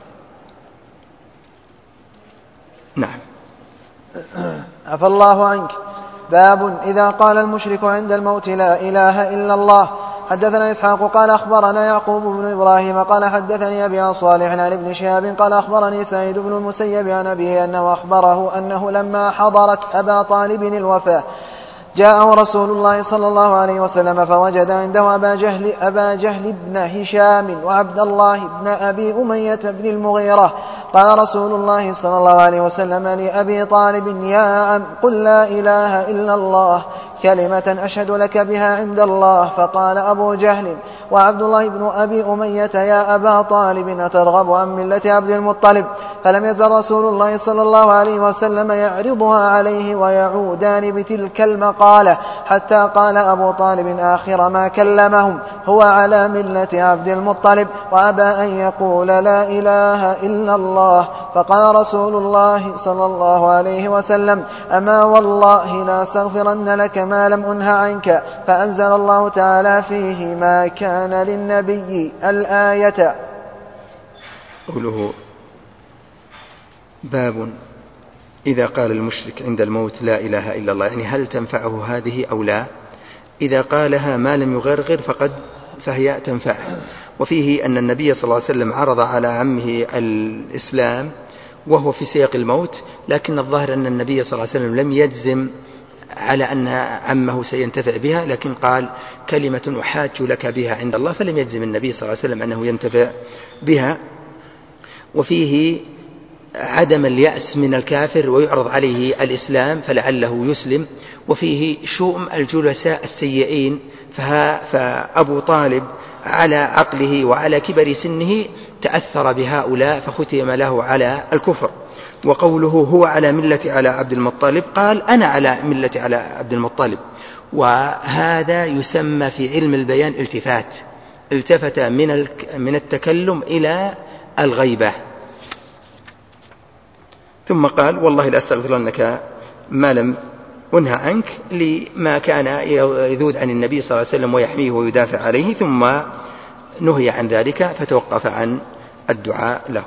نعم. عفى الله عنك. باب إذا قال المشرك عند الموت لا إله إلا الله. حدثنا إسحاق قال أخبرنا يعقوب بن إبراهيم قال حدثني أبي عن صالح عن ابن شهاب قال أخبرني سعيد بن المسيب عن أبيه أنه أخبره أنه لما حضرت أبا طالب الوفاة جاءه رسول الله صلى الله عليه وسلم فوجد عنده أبا جهل بن هشام وعبد الله بن أبي أمية بن المغيرة. قال رسول الله صلى الله عليه وسلم لأبي طالب يا عم قل لا إله إلا الله كلمة أشهد لك بها عند الله. فقال أبو جهل وعبد الله بن أبي أمية يا أبا طالب أترغب عن ملة عبد المطلب؟ فلم يزل رسول الله صلى الله عليه وسلم يعرضها عليه ويعودان بتلك المقالة حتى قال أبو طالب آخر ما كلمهم: هو على ملة عبد المطلب، وأبى أن يقول لا إله إلا الله. فقال رسول الله صلى الله عليه وسلم: أما والله لا أستغفرن لك ما لم أنه عنك. فأنزل الله تعالى فيه: ما كان للنبي الآية. قوله: باب إذا قال المشرك عند الموت لا إله إلا الله، يعني هل تنفعه هذه أو لا؟ إذا قالها ما لم يغرغر فهي تنفعه. وفيه أن النبي صلى الله عليه وسلم عرض على عمه الإسلام وهو في سياق الموت، لكن الظاهر أن النبي صلى الله عليه وسلم لم يجزم على أن عمه سينتفع بها، لكن قال: كلمة أحاج لك بها عند الله، فلم يجزم النبي صلى الله عليه وسلم أنه ينتفع بها. وفيه عدم اليأس من الكافر ويعرض عليه الإسلام فلعله يسلم. وفيه شؤم الجلساء السيئين، فأبو طالب على عقله وعلى كبر سنه تأثر بهؤلاء فختم له على الكفر. وقوله: هو على ملة على عبد المطلب، قال: أنا على ملة على عبد المطلب. وهذا يسمى في علم البيان التفت من التكلم إلى الغيبة. ثم قال: والله لا أستغفرنك ما لم أنه عنك، لما كان يذود عن النبي صلى الله عليه وسلم ويحميه ويدافع عليه، ثم نهي عن ذلك فتوقف عن الدعاء له.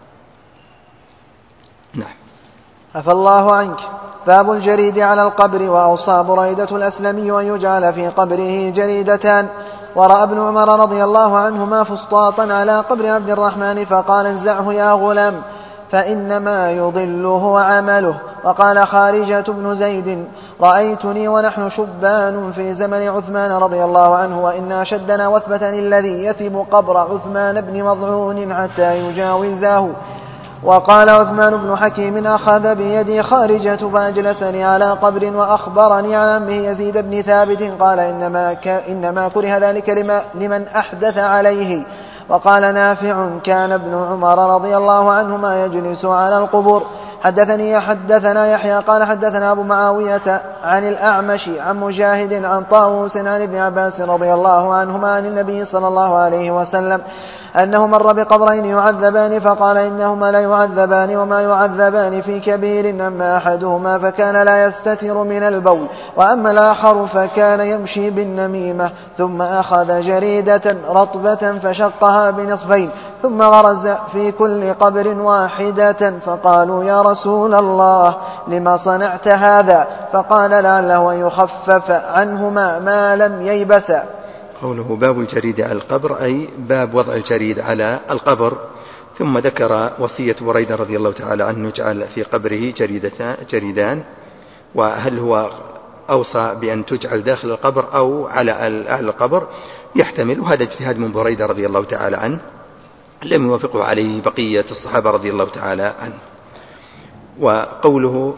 نعم. عفى الله عنك. باب الجريد على القبر. وأوصى بريدة الأسلمي أن يجعل في قبره جريدتان. ورأى ابن عمر رضي الله عنهما فسطاطا على قبر عبد الرحمن فقال: انزعه يا غلام فإنما يضله عمله. وقال خارجة بن زيد: رأيتني ونحن شبان في زمن عثمان رضي الله عنه، وإن أشدنا وثبة الذي يثب قبر عثمان بن مضعون حتى يجاوزاه. وقال عثمان بن حكيم: أخذ بيدي خارجة فأجلسني على قبر وأخبرني عن عمه يزيد بن ثابت قال: إنما كره ذلك لمن أحدث عليه. وقال نافع: كان ابن عمر رضي الله عنهما يجلس على القبور. حدثنا يحيى قال حدثنا أبو معاوية عن الأعمش عن مجاهد عن طاووس عن ابن عباس رضي الله عنهما عن النبي صلى الله عليه وسلم أنه مر بقبرين يعذبان فقال: إنهما لا يعذبان وما يعذبان في كبير، أما أحدهما فكان لا يستتر من البول، وأما الآخر فكان يمشي بالنميمة. ثم أخذ جريدة رطبة فشقها بنصفين ثم غرز في كل قبر واحدة، فقالوا: يا رسول الله لما صنعت هذا؟ فقال: لعله أن يخفف عنهما ما لم ييبسا. قوله: باب الجريد على القبر، أي باب وضع الجريد على القبر. ثم ذكر وصية بريدة رضي الله تعالى عنه يجعل في قبره جريدان، وهل هو أوصى بأن تجعل داخل القبر أو على أعلى القبر يحتمل، وهذا اجتهاد من بريدة رضي الله تعالى عنه لم يوافقه عليه بقية الصحابة رضي الله تعالى عنه. وقوله: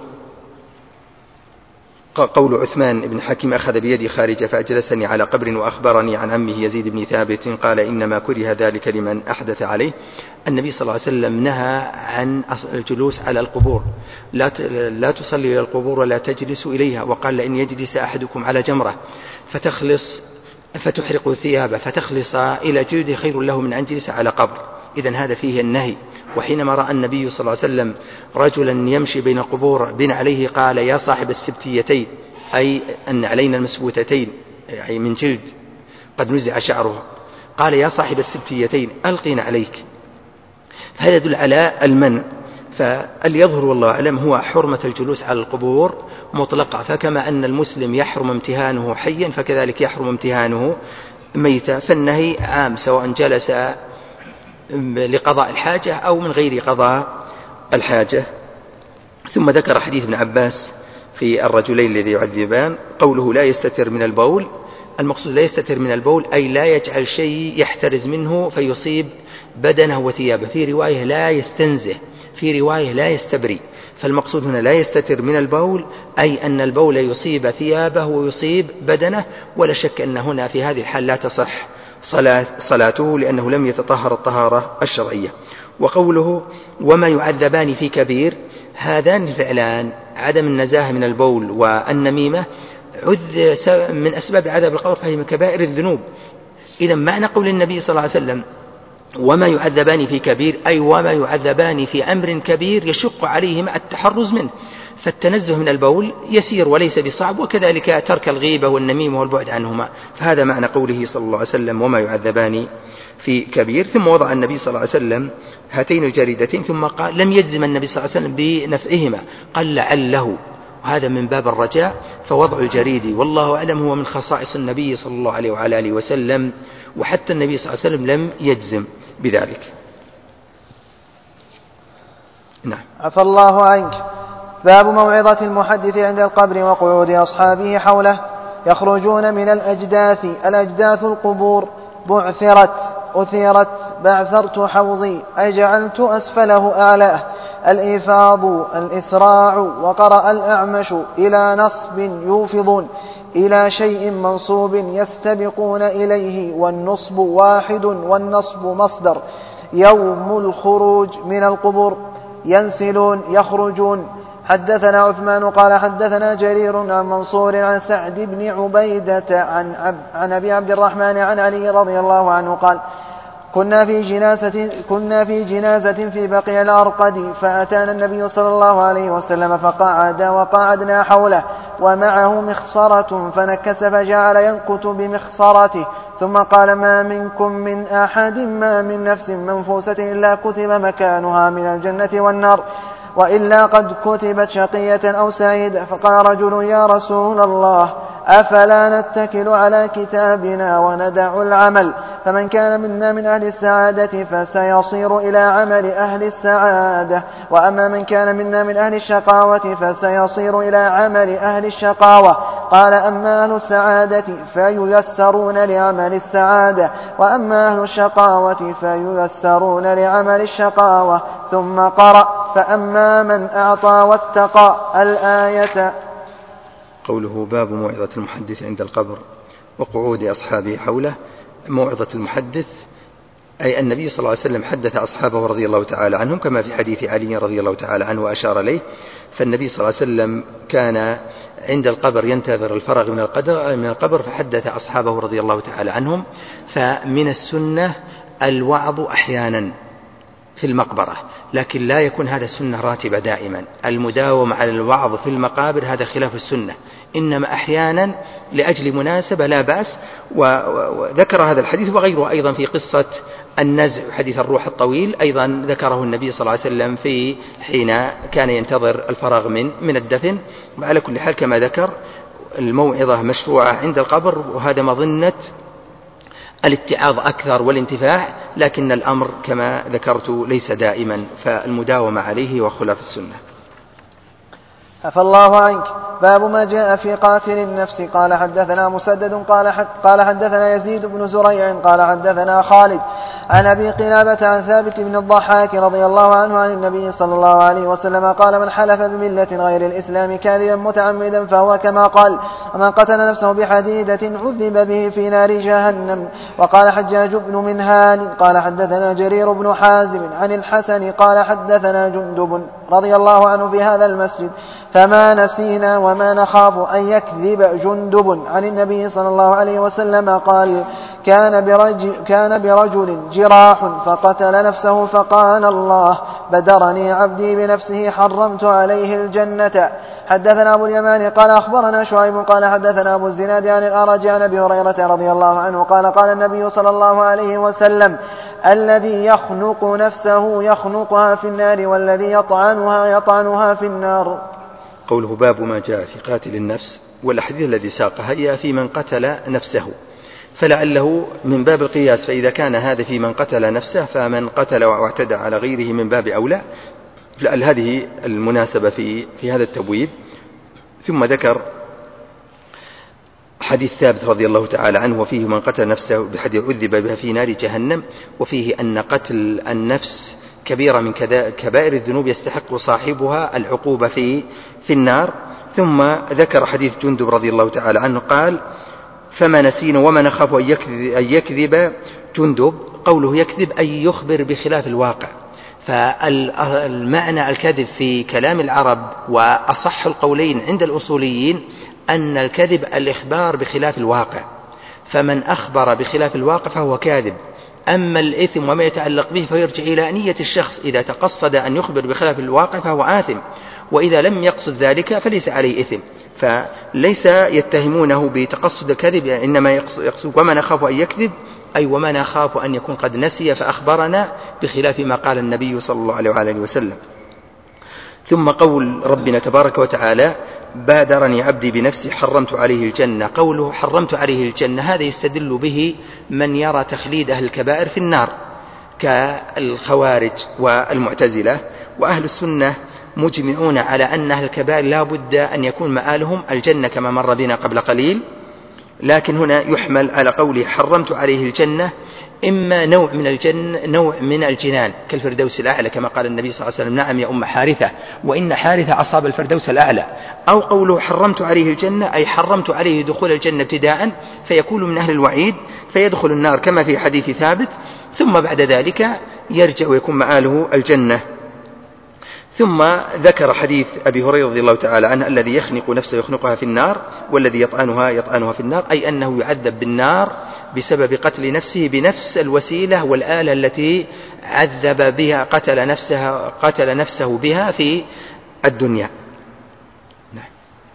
قول عثمان بن حكيم: أخذ بيدي خارجة فأجلسني على قبر وأخبرني عن عمه يزيد بن ثابت قال: إنما كره ذلك لمن أحدث عليه. النبي صلى الله عليه وسلم نهى عن الجلوس على القبور، لا تصلي إلى القبور ولا تجلس إليها. وقال: لئن يجلس أحدكم على جمرة فتحرق ثيابه فتخلص إلى جلده خير له من أن يجلس على قبر. إذن هذا فيه النهي. وحينما رأى النبي صلى الله عليه وسلم رجلا يمشي بين القبور بين عليه قال: يا صاحب السبتيتين، أي أن علينا المسبوتتين، أي من جلد قد نزع شعره، قال: يا صاحب السبتيتين ألقين عليك. فهذا يدل على المنع. فاليظهر والله أعلم هو حرمة الجلوس على القبور مطلقة، فكما أن المسلم يحرم امتهانه حيا فكذلك يحرم امتهانه ميتا. فالنهي عام سواء جلس لقضاء الحاجة أو من غير قضاء الحاجة. ثم ذكر حديث ابن عباس في الرجلين الذي يعذبان. قوله: لا يستتر من البول، المقصود لا يستتر من البول أي لا يجعل شيء يحترز منه فيصيب بدنه وثيابه. في رواية لا يستنزه، في رواية لا يستبري. فالمقصود هنا لا يستتر من البول أي أن البول يصيب ثيابه ويصيب بدنه. ولا شك أن هنا في هذه الحال لا تصح صلاته لأنه لم يتطهر الطهارة الشرعية. وقوله وما يعذبان في كبير، هذان الفعلان عدم النزاهة من البول والنميمة من أسباب عذاب القبر، فهي من كبائر الذنوب. إذا معنى قول النبي صلى الله عليه وسلم وما يعذبان في كبير، أي وما يعذبان في أمر كبير يشق عليهما التحرز منه، فالتنزه من البول يسير وليس بصعب، وكذلك ترك الغيبة والنميمة والبعد عنهما، فهذا معنى قوله صلى الله عليه وسلم وما يعذبان في كبير. ثم وضع النبي صلى الله عليه وسلم هاتين الجريدتين، ثم قال لم يجزم النبي صلى الله عليه وسلم بنفعهما، قال لعله، وهذا من باب الرجاء. فوضع الجريد والله أعلم هو من خصائص النبي صلى الله عليه وعلى آله وسلم، وحتى النبي صلى الله عليه وسلم لم يجزم بذلك. نعم. عفى الله عنك. باب موعظة المحدث عند القبر وقعود أصحابه حوله. يخرجون من الأجداث القبور. بعثرت، أثيرت، بعثرت حوضي، أي جعلت أسفله أعلاه. الإيفاض، الإسراع. وقرأ الأعمش إلى نصب يوفضون، إلى شيء منصوب يستبقون إليه، والنصب واحد والنصب مصدر. يوم الخروج من القبور. ينسلون، يخرجون. حدثنا عثمان قال حدثنا جرير عن منصور عن سعد بن عبيدة عن أبي عبد الرحمن عن علي رضي الله عنه قال كنا في جنازة في بقيع العرقد، فأتانا النبي صلى الله عليه وسلم فقعد وقعدنا حوله ومعه مخصرة، فنكس فجعل ينكت بمخصرته، ثم قال ما منكم من أحد ما من نفس منفوسة إلا كتب مكانها من الجنة والنار، وإلا قد كتبت شقية أو سعيدة. فقال رجل يا رسول الله أفلا نتكل على كتابنا وندع العمل؟ فمن كان منا من أهل السعادة فسيصير إلى عمل أهل السعادة، وأما من كان منا من أهل الشقاوة فسيصير إلى عمل أهل الشقاوة. قال أما أهل السعادة فييسرون لعمل السعادة، وأما أهل الشقاوة فييسرون لعمل الشقاوة. ثم قرأ فأما من أعطى واتقى الآية. قوله باب موعظة المحدث عند القبر وقعود أصحابه حوله. موعظة المحدث أي النبي صلى الله عليه وسلم حدث أصحابه رضي الله تعالى عنهم، كما في حديث علي رضي الله تعالى عنه وأشار إليه. فالنبي صلى الله عليه وسلم كان عند القبر ينتظر الفرغ من القبر، فحدث أصحابه رضي الله تعالى عنهم. فمن السنة الوعظ أحيانا في المقبرة، لكن لا يكون هذا السنة راتبة دائما. المداومة على الوعظ في المقابر هذا خلاف السنة، إنما أحيانا لأجل مناسبة لا بأس. وذكر هذا الحديث وغيره أيضا في قصة النزع، حديث الروح الطويل أيضا ذكره النبي صلى الله عليه وسلم في حين كان ينتظر الفراغ من الدفن. وعلى كل حال كما ذكر الموعظة مشروعة عند القبر، وهذا مظنة الاتعاظ أكثر والانتفاع، لكن الأمر كما ذكرت ليس دائما، فالمداومة عليه وخلاف السنة. عفى الله عنك. باب ما جاء في قاتل النفس. قال حدثنا مسدد قال حدثنا يزيد بن زريع قال حدثنا خالد عن أبي قلابة عن ثابت بن الضحاك رضي الله عنه عن النبي صلى الله عليه وسلم قال من حلف بملة غير الإسلام كاذبا متعمدا فهو كما قال، ومن قتل نفسه بحديدة عذب به في نار جهنم. وقال حجاج بن منهال قال حدثنا جرير بن حازم عن الحسن قال حدثنا جندب رضي الله عنه في هذا المسجد، فما نسينا وما نخاف أن يكذب جندب عن النبي صلى الله عليه وسلم قال كان برجل جراح فقتل نفسه فقال الله بدرني عبدي بنفسه حرمت عليه الجنة. حدثنا أبو اليمان قال أخبرنا شعيب قال حدثنا أبو الزناد عن الأرج عن أبي هريرة رضي الله عنه قال قال النبي صلى الله عليه وسلم الذي يخنق نفسه يخنقها في النار، والذي يطعنها في النار. قوله باب ما جاء في قاتل النفس، والحديث الذي ساقها هي في من قتل نفسه، فلعله من باب القياس، فإذا كان هذا في من قتل نفسه فمن قتل واعتدى على غيره من باب أولى، لعل هذه المناسبة في هذا التبويب. ثم ذكر حديث ثابت رضي الله تعالى عنه وفيه من قتل نفسه بحديث عذب بها في نار جهنم، وفيه أن قتل النفس كبيرة من كبائر الذنوب يستحق صاحبها العقوبة في النار. ثم ذكر حديث جندب رضي الله تعالى عنه قال فما نسينا وما نخاف أن يكذب جندب. قوله يكذب أي يخبر بخلاف الواقع. فالمعنى الكذب في كلام العرب وأصح القولين عند الأصوليين أن الكذب الإخبار بخلاف الواقع، فمن أخبر بخلاف الواقع فهو كاذب. أما الإثم وما يتعلق به فيرجع إلى نية الشخص، إذا تقصد أن يخبر بخلاف الواقع فهو آثم، وإذا لم يقصد ذلك فليس عليه إثم. فليس يتهمونه بتقصد الكذب، إنما يقصد وما نخاف أن يكذب أي وما نخاف أن يكون قد نسي فأخبرنا بخلاف ما قال النبي صلى الله عليه وآله وسلم. ثم قول ربنا تبارك وتعالى بادرني عبدي بنفسي حرمت عليه الجنة. قوله حرمت عليه الجنة هذا يستدل به من يرى تخليد أهل الكبائر في النار كالخوارج والمعتزلة، وأهل السنة مجمعون على أن أهل الكبائر لا بد أن يكون مآلهم الجنة كما مر بنا قبل قليل. لكن هنا يحمل على قوله حرمت عليه الجنة إما نوع من الجنان كالفردوس الأعلى كما قال النبي صلى الله عليه وسلم نعم يا أم حارثة وإن حارثة أصاب الفردوس الأعلى، أو قوله حرمت عليه الجنة أي حرمت عليه دخول الجنة ابتداء فيكون من أهل الوعيد فيدخل النار كما في حديث ثابت، ثم بعد ذلك يرجع ويكون مآله الجنة. ثم ذكر حديث أبي هريرة رضي الله تعالى عنه الذي يخنق نفسه يخنقها في النار والذي يطعنها في النار، أي أنه يعذب بالنار بسبب قتل نفسه بنفس الوسيلة والآلة التي عذب بها قتل نفسه بها في الدنيا. نعم.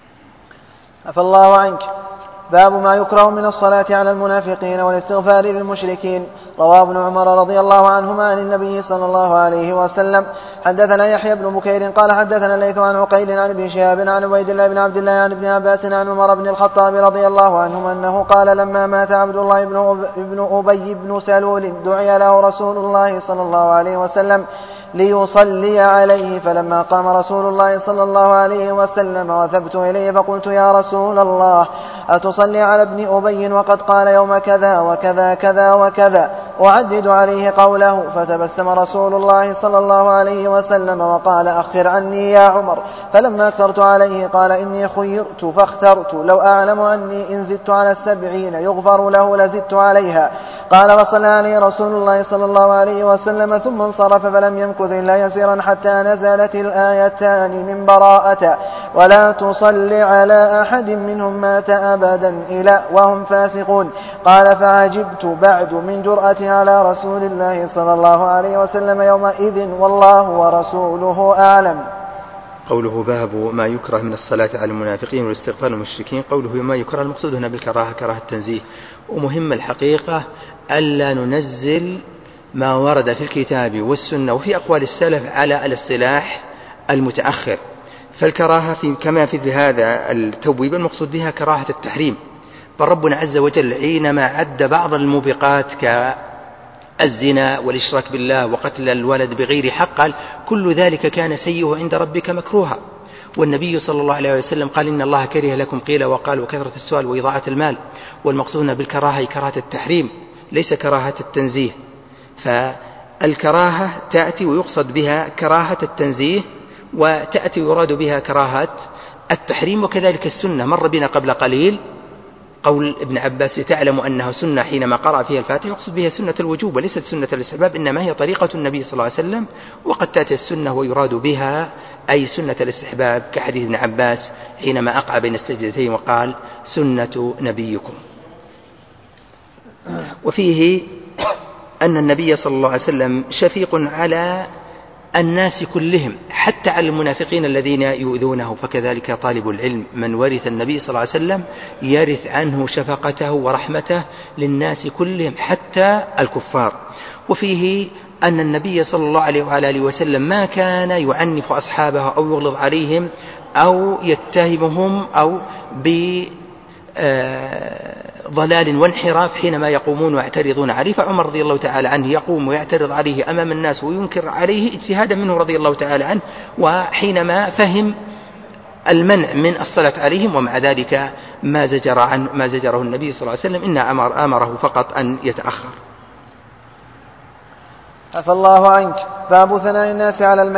عفى الله عنك. باب ما يكره من الصلاة على المنافقين والاستغفار للمشركين. رواه ابن عمر رضي الله عنهما عن النبي صلى الله عليه وسلم. حدثنا يحيى بن بكير قال حدثنا الليث عن عقيل عن ابن شهاب عن عبيد الله بن عبد الله عن ابن عباس عن عمر بن الخطاب رضي الله عنهما أنه قال لما مات عبد الله بن أبي بن سلول دعي له رسول الله صلى الله عليه وسلم ليصلي عليه، فلما قام رسول الله صلى الله عليه وسلم وثبت إليه فقلت يا رسول الله أتصلي على ابن أبي وقد قال يوم كذا وكذا كذا وكذا، أعدد عليه قوله، فتبسم رسول الله صلى الله عليه وسلم وقال أخر عني يا عمر، فلما أكثرت عليه قال إني خيرت فاخترت لو أعلم أني إن زدت على 70 يغفر له لزدت عليها. قال وصلى عليه رسول الله صلى الله عليه وسلم ثم انصرف فلم يمكث إلا يسيرا حتى نزلت الآيتان من براءة ولا تصل على أحد منهم مات أبدا إلى وهم فاسقون. قال فعجبت بعد من جرأتي على رسول الله صلى الله عليه وسلم يومئذ والله ورسوله أعلم. قوله باب ما يكره من الصلاة على المنافقين والاستغفار للمشركين. قوله ما يكره المقصود هنا بالكراهة كراهة التنزيه، ومهم الحقيقة ألا ننزل ما ورد في الكتاب والسنة وفي أقوال السلف على الاصطلاح المتأخر. فالكراهة كما في هذا التبويب المقصود بها كراهة التحريم، بل ربنا عز وجل حينما عد بعض الموبقات كالزنا والإشراك بالله وقتل الولد بغير حق قال كل ذلك كان سيئه عند ربك مكروها. والنبي صلى الله عليه وسلم قال إن الله كره لكم قيل وقال وكثرة السؤال وإضاعة المال. والمقصود بالكراهة كراهة التحريم ليس كراهة التنزيه. فالكراهة تأتي ويقصد بها كراهة التنزيه، وتأتي يراد بها كراهة التحريم. وكذلك السنة مر بنا قبل قليل قول ابن عباس تعلم أنها سنة حينما قرأ فيها الفاتحة يقصد بها سنة الوجوب وليست سنة الاستحباب، إنما هي طريقة النبي صلى الله عليه وسلم. وقد تأتي السنة ويراد بها أي سنة الاستحباب كحديث ابن عباس حينما أقع بين السجدتين وقال سنة نبيكم. وفيه أن النبي صلى الله عليه وسلم شفيق على الناس كلهم حتى على المنافقين الذين يؤذونه، فكذلك طالب العلم من ورث النبي صلى الله عليه وسلم يرث عنه شفقته ورحمته للناس كلهم حتى الكفار. وفيه أن النبي صلى الله عليه وآله وسلم ما كان يعنف أصحابه أو يغلظ عليهم أو يتهمهم أو ضلال وانحراف حينما يقومون ويعترضون عليه. فعمر رضي الله تعالى عنه يقوم ويعترض عليه أمام الناس وينكر عليه اجتهادا منه رضي الله تعالى عنه، وحينما فهم المنع من الصلاة عليهم، ومع ذلك ما زجره النبي صلى الله عليه وسلم، إن أمره فقط أن يتأخر. عفى الله عنك. باب ثناء الناس على الميت.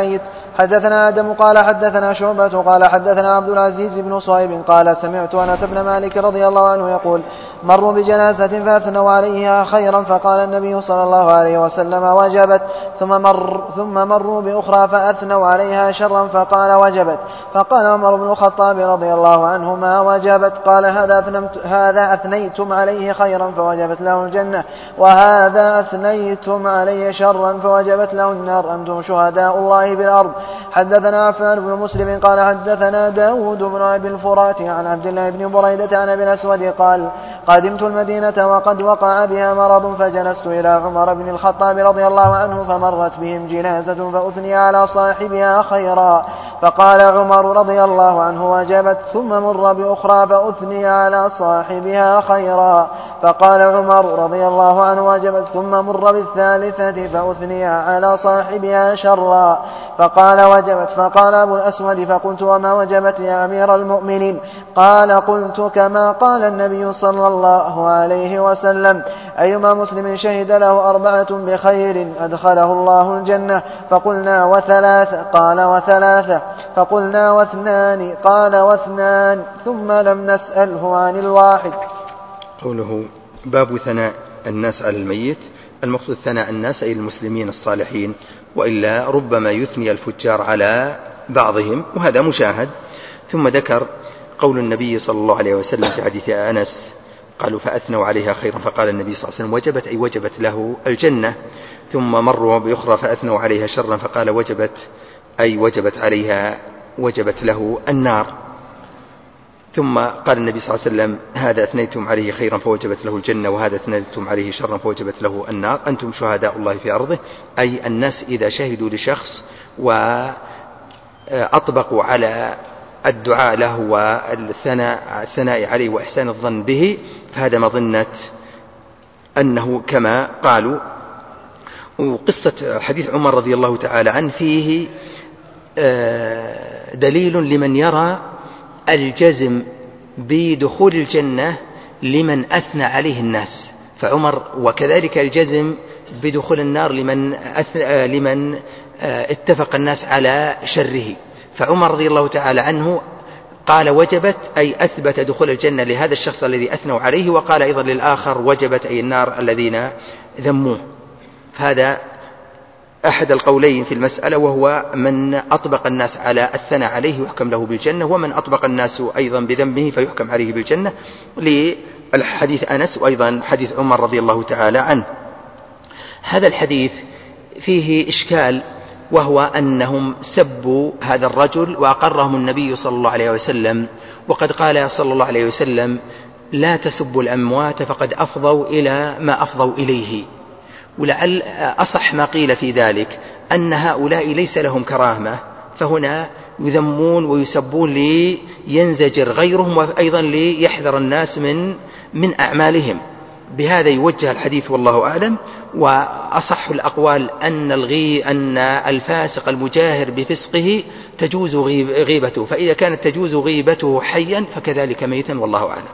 حدثنا آدم قال حدثنا شعبة قال حدثنا عبد العزيز بن صهيب قال سمعت أنس بن مالك رضي الله عنه يقول مروا بجنازة فأثنوا عليها خيرا فقال النبي صلى الله عليه وسلم وجبت، ثم مروا بأخرى فأثنوا عليها شرا فقال وجبت، فقال عمر بن الخطاب رضي الله عنه ما وجبت، قال هذا أثنيتم عليه خيرا فوجبت له الجنة، وهذا أثنيتم عليه شرا فوجبت له النار، أنتم شهداء الله بالأرض. حدثنا عفان بن مسلم قال حدثنا داود بن أبي الفرات عن عبد الله بن بريدة عن أبي الأسود قال قدمت المدينة وقد وقع بها مرض فجلست إلى عمر بن الخطاب رضي الله عنه فمرت بهم جنازة فأثني على صاحبها خيرا فقال عمر رضي الله عنه وجبت، ثم مر بأخرى فأثني على صاحبها خيرا فقال عمر رضي الله عنه وجبت، ثم مر بالثالثة فأثني على صاحبها شرا فقال وجبت، فقال أبو الأسود فقلت وما وجبت يا أمير المؤمنين؟ قال قلت كما قال النبي صلى الله عليه وسلم أيما مسلم شهد له 4 بخير أدخله الله الجنة، فقلنا وثلاثة قال وثلاثة، فقلنا واثنان قال واثنان، ثم لم نسأله عن الواحد. قوله باب ثناء الناس على الميت، المقصود ثناء الناس أي المسلمين الصالحين، وإلا ربما يثني الفجار على بعضهم وهذا مشاهد. ثم ذكر قول النبي صلى الله عليه وسلم في حديث أنس قالوا فأثنوا عليها خيرا فقال النبي صلى الله عليه وسلم وجبت أي وجبت له الجنة، ثم مروا بأخرى فأثنوا عليها شرا فقال وجبت أي وجبت له النار. ثم قال النبي صلى الله عليه وسلم هذا أثنيتم عليه خيرا فوجبت له الجنة، وهذا أثنيتم عليه شرا فوجبت له النار، أنتم شهداء الله في أرضه. أي الناس إذا شهدوا لشخص وأطبقوا على الدعاء له والثناء عليه وإحسان الظن به، فهذا مظنة أنه كما قالوا. وقصة حديث عمر رضي الله تعالى عنه فيه دليل لمن يرى الجزم بدخول الجنة لمن أثنى عليه الناس، فعمر وكذلك الجزم بدخول النار لمن اتفق الناس على شره، فعمر رضي الله تعالى عنه قال وجبت أي أثبت دخول الجنة لهذا الشخص الذي أثنوا عليه، وقال أيضا للآخر وجبت أي النار الذين ذموه. هذا أحد القولين في المسألة، وهو من أطبق الناس على الثناء عليه يحكم له بالجنة، ومن أطبق الناس أيضا بذنبه فيحكم عليه بالجنة، للحديث أنس وأيضا حديث عمر رضي الله تعالى عنه. هذا الحديث فيه إشكال، وهو أنهم سبوا هذا الرجل وأقرهم النبي صلى الله عليه وسلم، وقد قال صلى الله عليه وسلم لا تسبوا الأموات فقد أفضوا إلى ما أفضوا إليه. ولعل أصح ما قيل في ذلك أن هؤلاء ليس لهم كرامة، فهنا يذمون ويسبون لينزجر غيرهم، وأيضا ليحذر الناس من أعمالهم. بهذا يوجه الحديث والله أعلم. وأصح الأقوال أن الفاسق المجاهر بفسقه تجوز غيبته، فإذا كانت تجوز غيبته حيا فكذلك ميتا، والله أعلم.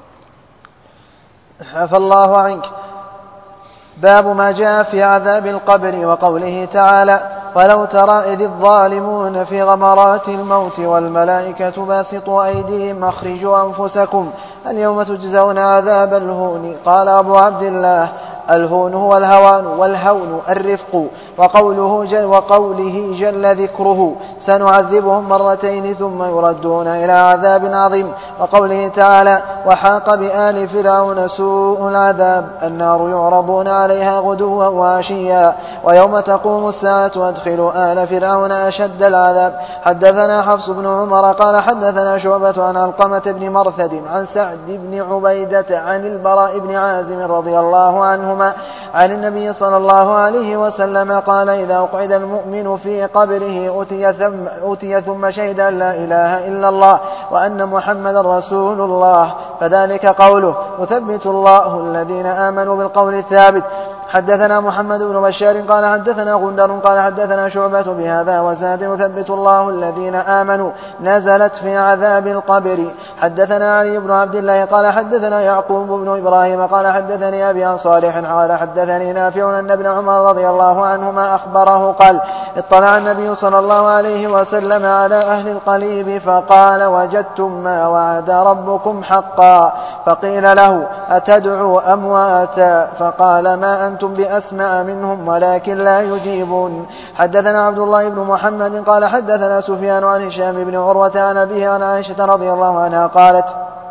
عفى الله عنك. باب ما جاء في عذاب القبر وقوله تعالى ولو ترى إذ الظالمون في غمرات الموت والملائكة باسطوا أيديهم أخرجوا أنفسكم اليوم تجزون عذاب الهون. قال أبو عبد الله الهون هو الهوان، والهون الرفق. وقوله جل ذكره سنعذبهم مرتين ثم يردون إلى عذاب عظيم. وقوله تعالى وحاق بآل فرعون سوء العذاب النار يعرضون عليها غدوا وعشيا ويوم تقوم الساعة أدخلوا آل فرعون أشد العذاب. حدثنا حفص بن عمر قال حدثنا شعبة عن علقمة بن مرثد عن سعد بن عبيدة عن البراء بن عازم رضي الله عنهما عن النبي صلى الله عليه وسلم قال إذا أقعد المؤمن في قبره أتي ثم شهد أن لا إله إلا الله وأن محمد رسول الله، فذلك قوله يثبت الله الذين آمنوا بالقول الثابت حدثنا محمد بن بشار قال حدثنا غندر قال حدثنا شعبة بهذا وزاد يثبت الله الذين آمنوا نزلت في عذاب القبر. حدثنا علي بن عبد الله قال حدثنا يعقوب بن إبراهيم قال حدثني أبي عن صالح قال حدثني نافع أن ابن عمر رضي الله عنهما أخبره قال اطلع النبي صلى الله عليه وسلم على أهل القليب فقال وجدتم ما وعد ربكم حقا. فقيل له أتدعو أمواتا؟ فقال ما أنتم بأسمع منهم ولكن لا يجيبون. حدثنا عبد الله بن محمد قال حدثنا سفيان عن هشام بن عروة عن أبيه عن عائشة رضي الله عنها قالت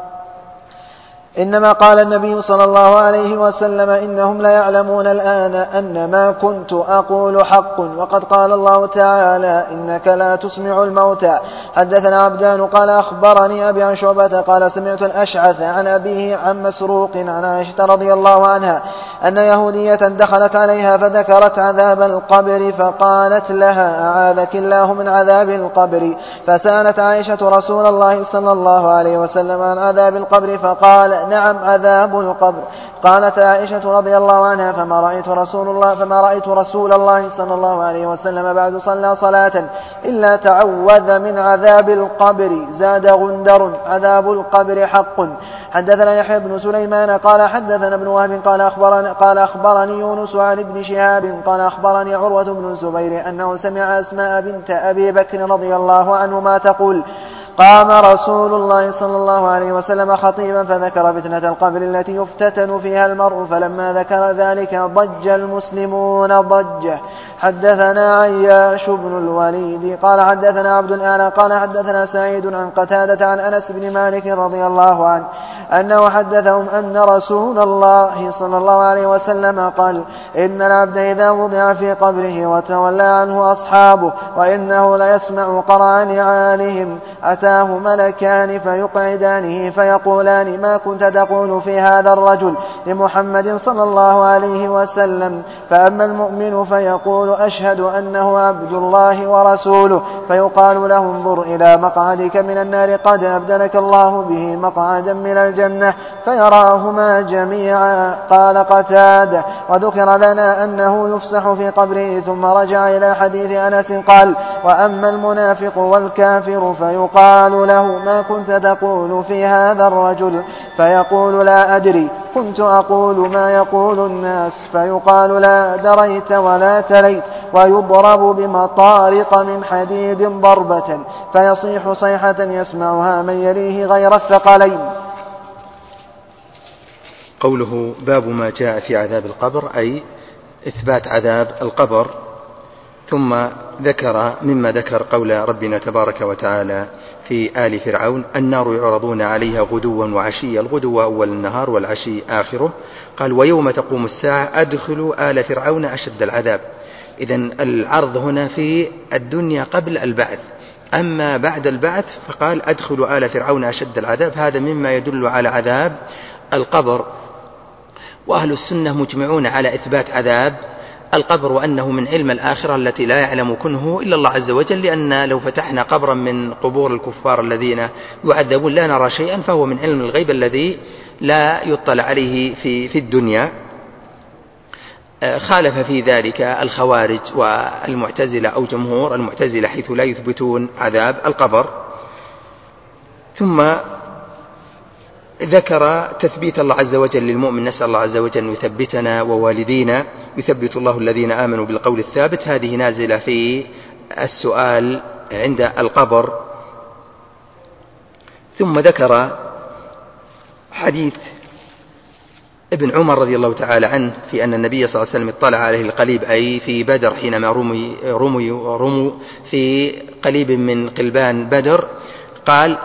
إنما قال النبي صلى الله عليه وسلم إنهم لا يعلمون الآن أن ما كنت أقول حق وقد قال الله تعالى إنك لا تسمع الموتى. حدثنا عبدان قال أخبرني أبي عن شعبة قال سمعت الأشعث عن أبيه عن مسروق عن عائشة رضي الله عنها أن يهودية دخلت عليها فذكرت عذاب القبر فقالت لها أعاذك الله من عذاب القبر. فسألت عائشة رسول الله صلى الله عليه وسلم عن عذاب القبر فقال نعم عذاب القبر. قالت عائشة رضي الله عنها فما رأيت رسول الله صلى الله عليه وسلم بعد صلى صلاة إلا تعوذ من عذاب القبر. زاد غندر عذاب القبر حق. حدثنا يحيى بن سليمان قال حدثنا ابن وهب قال أخبرني يونس عن ابن شهاب قال أخبرني عروة بن الزبير أنه سمع أسماء بنت أبي بكر رضي الله عنهما تقول قام رسول الله صلى الله عليه وسلم خطيبا فذكر فتنة القبر التي يفتتن فيها المرء فلما ذكر ذلك ضج المسلمون ضجه. حدثنا عياش بن الوليد قال حدثنا عبد الأعلى قال حدثنا سعيد عن قتادة عن أنس بن مالك رضي الله عنه أنه حدثهم أن رسول الله صلى الله عليه وسلم قال إن العبد إذا وضع في قبره وتولى عنه أصحابه وإنه ليسمع قرع نعالهم أتاه ملكان فيقعدانه فيقولان ما كنت تقول في هذا الرجل لمحمد صلى الله عليه وسلم. فأما المؤمن فيقول أشهد أنه عبد الله ورسوله فيقال له انظر إلى مقعدك من النار قد أبدلك الله به مقعدا من الجنة فيراهما جميعا. قال قتادة وذكر لنا أنه يفسح في قبره ثم رجع إلى حديث أنس قال وأما المنافق والكافر فيقال له ما كنت تقول في هذا الرجل فيقول لا أدري كنت أقول ما يقول الناس فيقال لا دريت ولا تليت ويضرب بمطارق من حديد ضربة فيصيح صيحة يسمعها من يليه غير الثقلين. قوله باب ما جاء في عذاب القبر أي إثبات عذاب القبر. ثم ذكر مما ذكر قول ربنا تبارك وتعالى في آل فرعون النار يعرضون عليها غدوا وعشيا الغدو أول النهار والعشي آخره. قال ويوم تقوم الساعة أدخلوا آل فرعون أشد العذاب. إذن العرض هنا في الدنيا قبل البعث. أما بعد البعث فقال أدخلوا آل فرعون أشد العذاب. هذا مما يدل على عذاب القبر. وأهل السنة مجمعون على إثبات عذاب القبر وأنه من علم الآخرة التي لا يعلم كنه إلا الله عز وجل. لأن لو فتحنا قبرا من قبور الكفار الذين يعذبون لا نرى شيئا فهو من علم الغيب الذي لا يطلع عليه في الدنيا. خالف في ذلك الخوارج والمعتزلة أو جمهور المعتزلة حيث لا يثبتون عذاب القبر. ثم ذكر تثبيت الله عز وجل للمؤمن. نسأل الله عز وجل أن يثبتنا ووالدينا. يثبت الله الذين آمنوا بالقول الثابت. هذه نازلة في السؤال عند القبر. ثم ذكر حديث ابن عمر رضي الله تعالى عنه في أن النبي صلى الله عليه وسلم اطلع عليه القليب أي في بدر حينما رموا في قليب من قلبان بدر. قال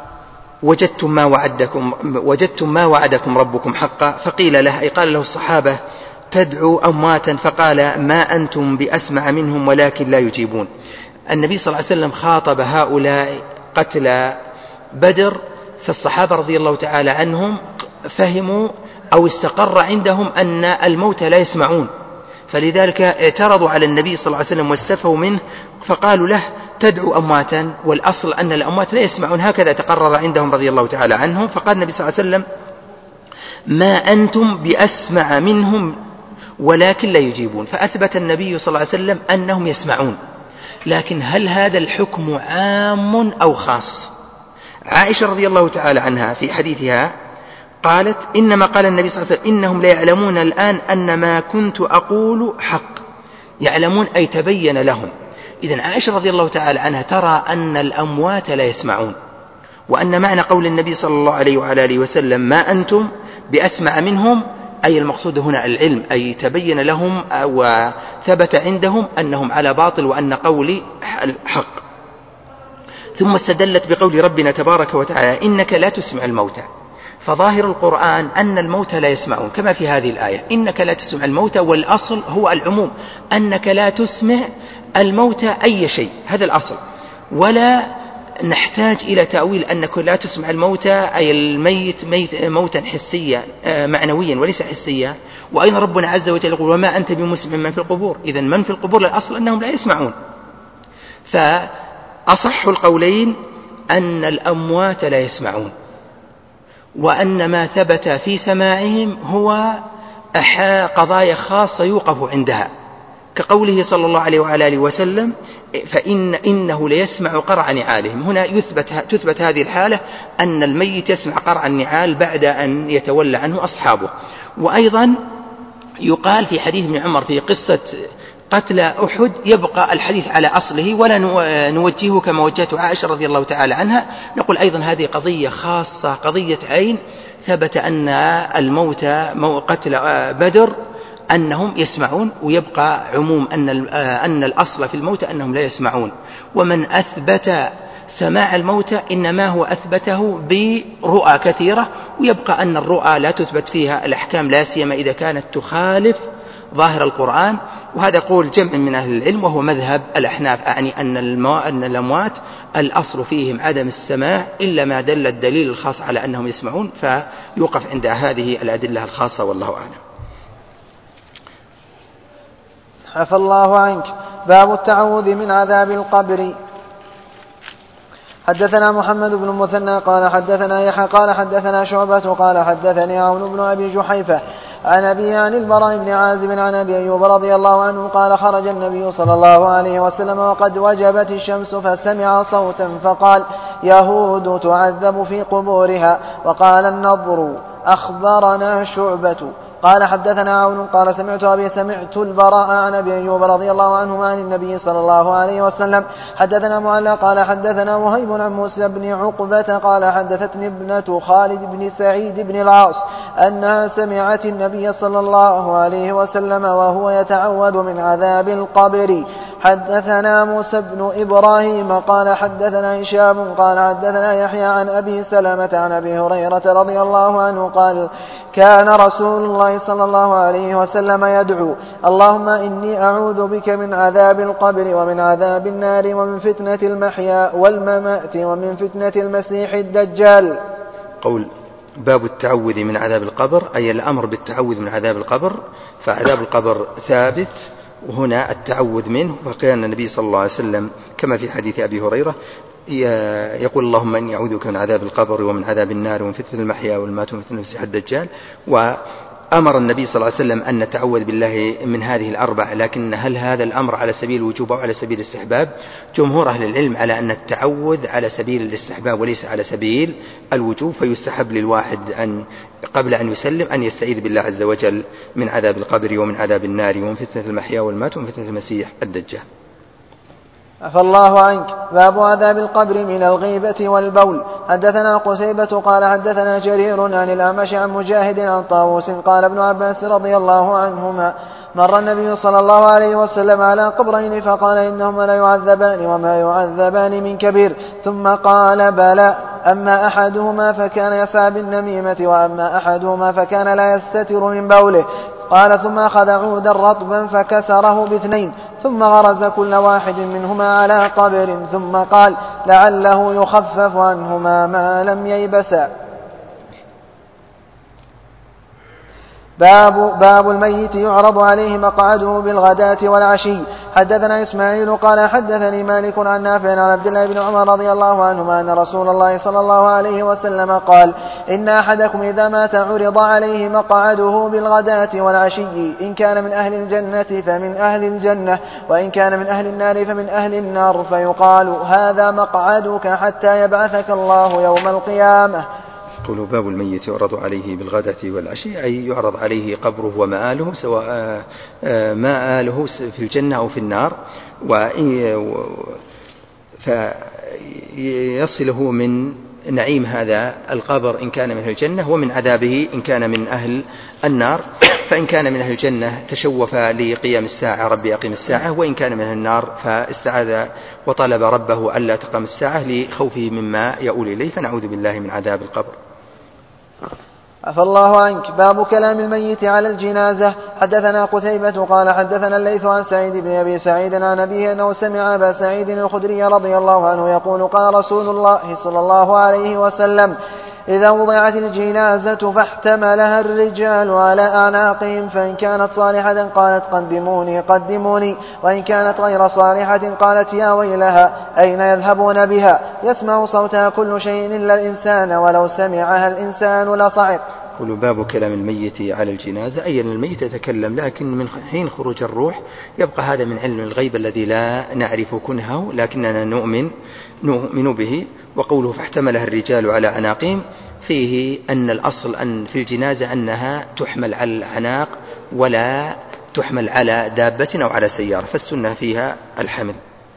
وجدتم ما وعدكم ربكم حقا. فقيل له أي قال له الصحابة تدعو أمواتا فقال ما أنتم بأسمع منهم ولكن لا يجيبون. النبي صلى الله عليه وسلم خاطب هؤلاء قتل بدر فالصحابة رضي الله تعالى عنهم فهموا أو استقر عندهم أن الموت لا يسمعون فلذلك اعترضوا على النبي صلى الله عليه وسلم واستفوا منه فقالوا له تدعو أمواتا والأصل أن الأموات لا يسمعون. هكذا تقرر عندهم رضي الله تعالى عنهم. فقال النبي صلى الله عليه وسلم ما أنتم بأسمع منهم ولكن لا يجيبون، فأثبت النبي صلى الله عليه وسلم أنهم يسمعون. لكن هل هذا الحكم عام أو خاص؟ عائشة رضي الله تعالى عنها في حديثها قالت: إنما قال النبي صلى الله عليه وسلم إنهم لا يعلمون الآن أن ما كنت أقول حق. يعلمون أي تبين لهم. إذن عائشة رضي الله تعالى عنها ترى أن الأموات لا يسمعون، وأن معنى قول النبي صلى الله عليه وعلى آله وسلم ما أنتم بأسمع منهم، أي المقصود هنا العلم، أي تبين لهم وثبت عندهم أنهم على باطل وأن قولي حق. ثم استدلت بقول ربنا تبارك وتعالى: إنك لا تسمع الموتى. فظاهر القرآن أن الموتى لا يسمعون، كما في هذه الآية: إنك لا تسمع الموتى، والأصل هو العموم، أنك لا تسمع الموتى أي شيء، هذا الأصل. ولا نحتاج إلى تأويل أنك لا تسمع الموتى أي الميت موتا حسيا معنويا وليس حسيا. وأين ربنا عز وجل يقول: وما أنت بمسمع من في القبور. إذن من في القبور الأصل أنهم لا يسمعون. فأصح القولين أن الأموات لا يسمعون، وأن ما ثبت في سماعهم هو قضايا خاصة يوقف عندها، كقوله صلى الله عليه وعلى آله وسلم: إنه ليسمع قرع نعالهم. هنا تثبت هذه الحالة أن الميت يسمع قرع النعال بعد أن يتولى عنه أصحابه. وأيضا يقال في حديث ابن عمر في قصة قتل أحد: يبقى الحديث على أصله ولا نوجهه كما وجهت عائشة رضي الله تعالى عنها. نقول أيضا هذه قضية خاصة، قضية عين، ثبت أن الموتى قتل بدر أنهم يسمعون، ويبقى عموم أن الأصل في الموتى أنهم لا يسمعون. ومن أثبت سماع الموتى إنما هو أثبته برؤى كثيرة، ويبقى أن الرؤى لا تثبت فيها الأحكام، لا سيما إذا كانت تخالف ظاهر القرآن. وهذا قول جمع من أهل العلم وهو مذهب الأحناف، أعني أن الأموات الأصل فيهم عدم السماع إلا ما دل الدليل الخاص على أنهم يسمعون، فيوقف عند هذه الأدلة الخاصة، والله أعلم. عفى الله عنك. باب التعوذ من عذاب القبر. حدثنا محمد بن المثنى قال حدثنا يحيى قال حدثنا شعبة قال حدثني عون بن أبي جحيفة عن أبي عن البراء بن عازب عن أبي أيوب رضي الله عنه قال: خرج النبي صلى الله عليه وسلم وقد وجبت الشمس فسمع صوتا فقال: يهود تعذب في قبورها. وقال النضر: أخبرنا شعبة قال حدثنا عون قال سمعت البراء عن أبي أيوب رضي الله عنه عن النبي صلى الله عليه وسلم. حدثنا معلى قال حدثنا وهيب عن موسى بن عقبة قال حدثتني ابنة خالد بن سعيد بن العاص أنها سمعت النبي صلى الله عليه وسلم وهو يتعوذ من عذاب القبر. حدثنا موسى بن إبراهيم قال حدثنا هشام قال حدثنا يحيى عن أبي سلمة عن أبي هريرة رضي الله عنه قال: كان رسول الله صلى الله عليه وسلم يدعو: اللهم إني أعوذ بك من عذاب القبر ومن عذاب النار ومن فتنة المحيا والممات ومن فتنة المسيح الدجال. قول باب التعوذ من عذاب القبر، أي الأمر بالتعوذ من عذاب القبر. فعذاب القبر ثابت، وهنا التعوذ منه. وكان النبي صلى الله عليه وسلم كما في حديث أبي هريرة يقول: اللهم إني أعوذ بك من عذاب القبر ومن عذاب النار ومن فتنة المحيا والممات ومن فتنة المسيح الدجال. وأمر النبي صلى الله عليه وسلم أن نتعوذ بالله من هذه الأربع. لكن هل هذا الأمر على سبيل الوجوب أو على سبيل الاستحباب؟ جمهور أهل العلم على أن التعوذ على سبيل الاستحباب وليس على سبيل الوجوب، فيستحب للواحد أن قبل أن يسلم أن يستعيذ بالله عز وجل من عذاب القبر ومن عذاب النار ومن فتنة المحيا والممات ومن فتنة المسيح الدجال. عفى الله عنك. باب عذاب القبر من الغيبة والبول. حدثنا قتيبة قال حدثنا جرير عن الأعمش عن مجاهد عن طاووس قال: ابن عباس رضي الله عنهما: مر النبي صلى الله عليه وسلم على قبرين فقال: إنهما لا يعذبان وما يعذبان من كبير. ثم قال: بلى، أما أحدهما فكان يسعى بالنميمة وأما أحدهما فكان لا يستتر من بوله. قال: ثم أخذ عودا رطبا فكسره باثنين ثم غرز كل واحد منهما على قبر ثم قال: لعله يخفف عنهما ما لم ييبسا. باب الميت يعرض عليه مقعده بالغداة والعشي. حدثنا إسماعيل قال حدثني مالك عن نافع عن عبد الله بن عمر رضي الله عنهما أن رسول الله صلى الله عليه وسلم قال: إن أحدكم إذا مات عرض عليه مقعده بالغداة والعشي، إن كان من أهل الجنة فمن أهل الجنة، وإن كان من أهل النار فمن أهل النار، فيقال هذا مقعدك حتى يبعثك الله يوم القيامة. قول باب الميت يعرض عليه بالغداة والعشي، أي يعرض عليه قبره ومآله، سواء مآله في الجنة أو في النار، فيصله من نعيم هذا القبر إن كان من أهل الجنة، ومن عذابه إن كان من أهل النار. فإن كان من أهل الجنة تشوف لقيام الساعة ربي أقيم الساعة، وإن كان من أهل النار فاستعاذ وطلب ربه ألا تقم الساعة لخوفه مما يؤول إليه، فنعوذ بالله من عذاب القبر. عفى الله عنك. باب كلام الميت على الجنازة. حدثنا قتيبة قال حدثنا الليث عن سعيد بن أبي سعيد عن أبيه أنه سمع أبا سعيد الخدري رضي الله عنه يقول قال رسول الله صلى الله عليه وسلم إذا وضعت الجنازة فاحتملها الرجال على أعناقهم، فإن كانت صالحة قالت قدموني قدموني، وإن كانت غير صالحة قالت يا ويلها أين يذهبون بها، يسمع صوتها كل شيء إلا الإنسان ولو سمعها الإنسان لصعق. يقول باب كلام الميت على الجنازة، أي أن الميت يتكلم، لكن من حين خروج الروح يبقى هذا من علم الغيب الذي لا نعرف كنهه لكننا نؤمن به. وقوله فاحتملها الرجال على عناقهم فيه أن الأصل أن في الجنازة أنها تحمل على العناق ولا تحمل على دابة أو على سيارة، فالسنة فيها الحمل.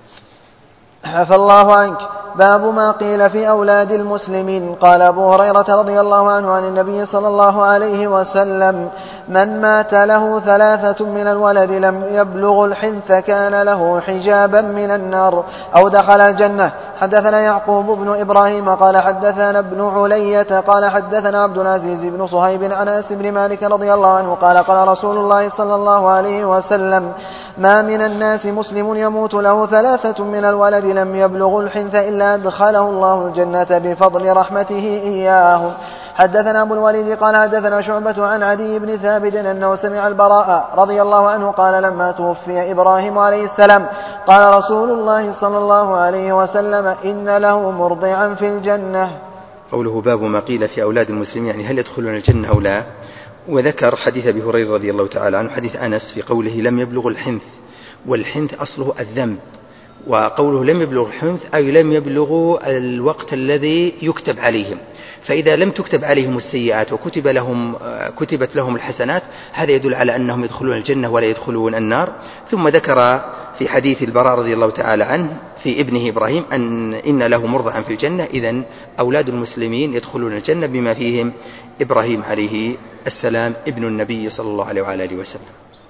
عفى الله عنك. باب ما قيل في أولاد المسلمين. قال أبو هريرة رضي الله عنه عن النبي صلى الله عليه وسلم من مات له 3 من الولد لم يبلغ الحنث كان له حجابا من النار أو دخل الجنة. حدثنا يعقوب بن إبراهيم قال حدثنا ابن علية قال حدثنا عبد العزيز بن صهيب عن أنس بن مالك رضي الله عنه قال قال رسول الله صلى الله عليه وسلم ما من الناس مسلم يموت له 3 من الولد لم يبلغ الحنث إلا أدخله الله الجنة بفضل رحمته إياهم. حدثنا أبو الوليد قال حدثنا شعبة عن عدي بن ثابت أنه سمع البراء رضي الله عنه قال لما توفي إبراهيم عليه السلام قال رسول الله صلى الله عليه وسلم إن له مرضعا في الجنة. قوله باب ما قيل في أولاد المسلمين، يعني هل يدخلون الجنة أو لا، وذكر حديث أبي هريرة رضي الله تعالى عنه حديث أنس في قوله لم يبلغ الحنث، والحنث أصله الذنب، وقوله لم يبلغ الحنث أي لم يبلغوا الوقت الذي يكتب عليهم، فإذا لم تكتب عليهم السيئات كتبت لهم الحسنات هذا يدل على أنهم يدخلون الجنة ولا يدخلون النار. ثم ذكر في حديث البراء رضي الله تعالى عنه في ابنه إبراهيم إن له مرضعا في الجنة، إذن أولاد المسلمين يدخلون الجنة بما فيهم إبراهيم عليه السلام ابن النبي صلى الله عليه وعلى آله وسلم.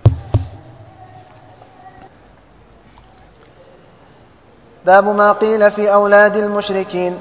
باب ما قيل في أولاد المشركين.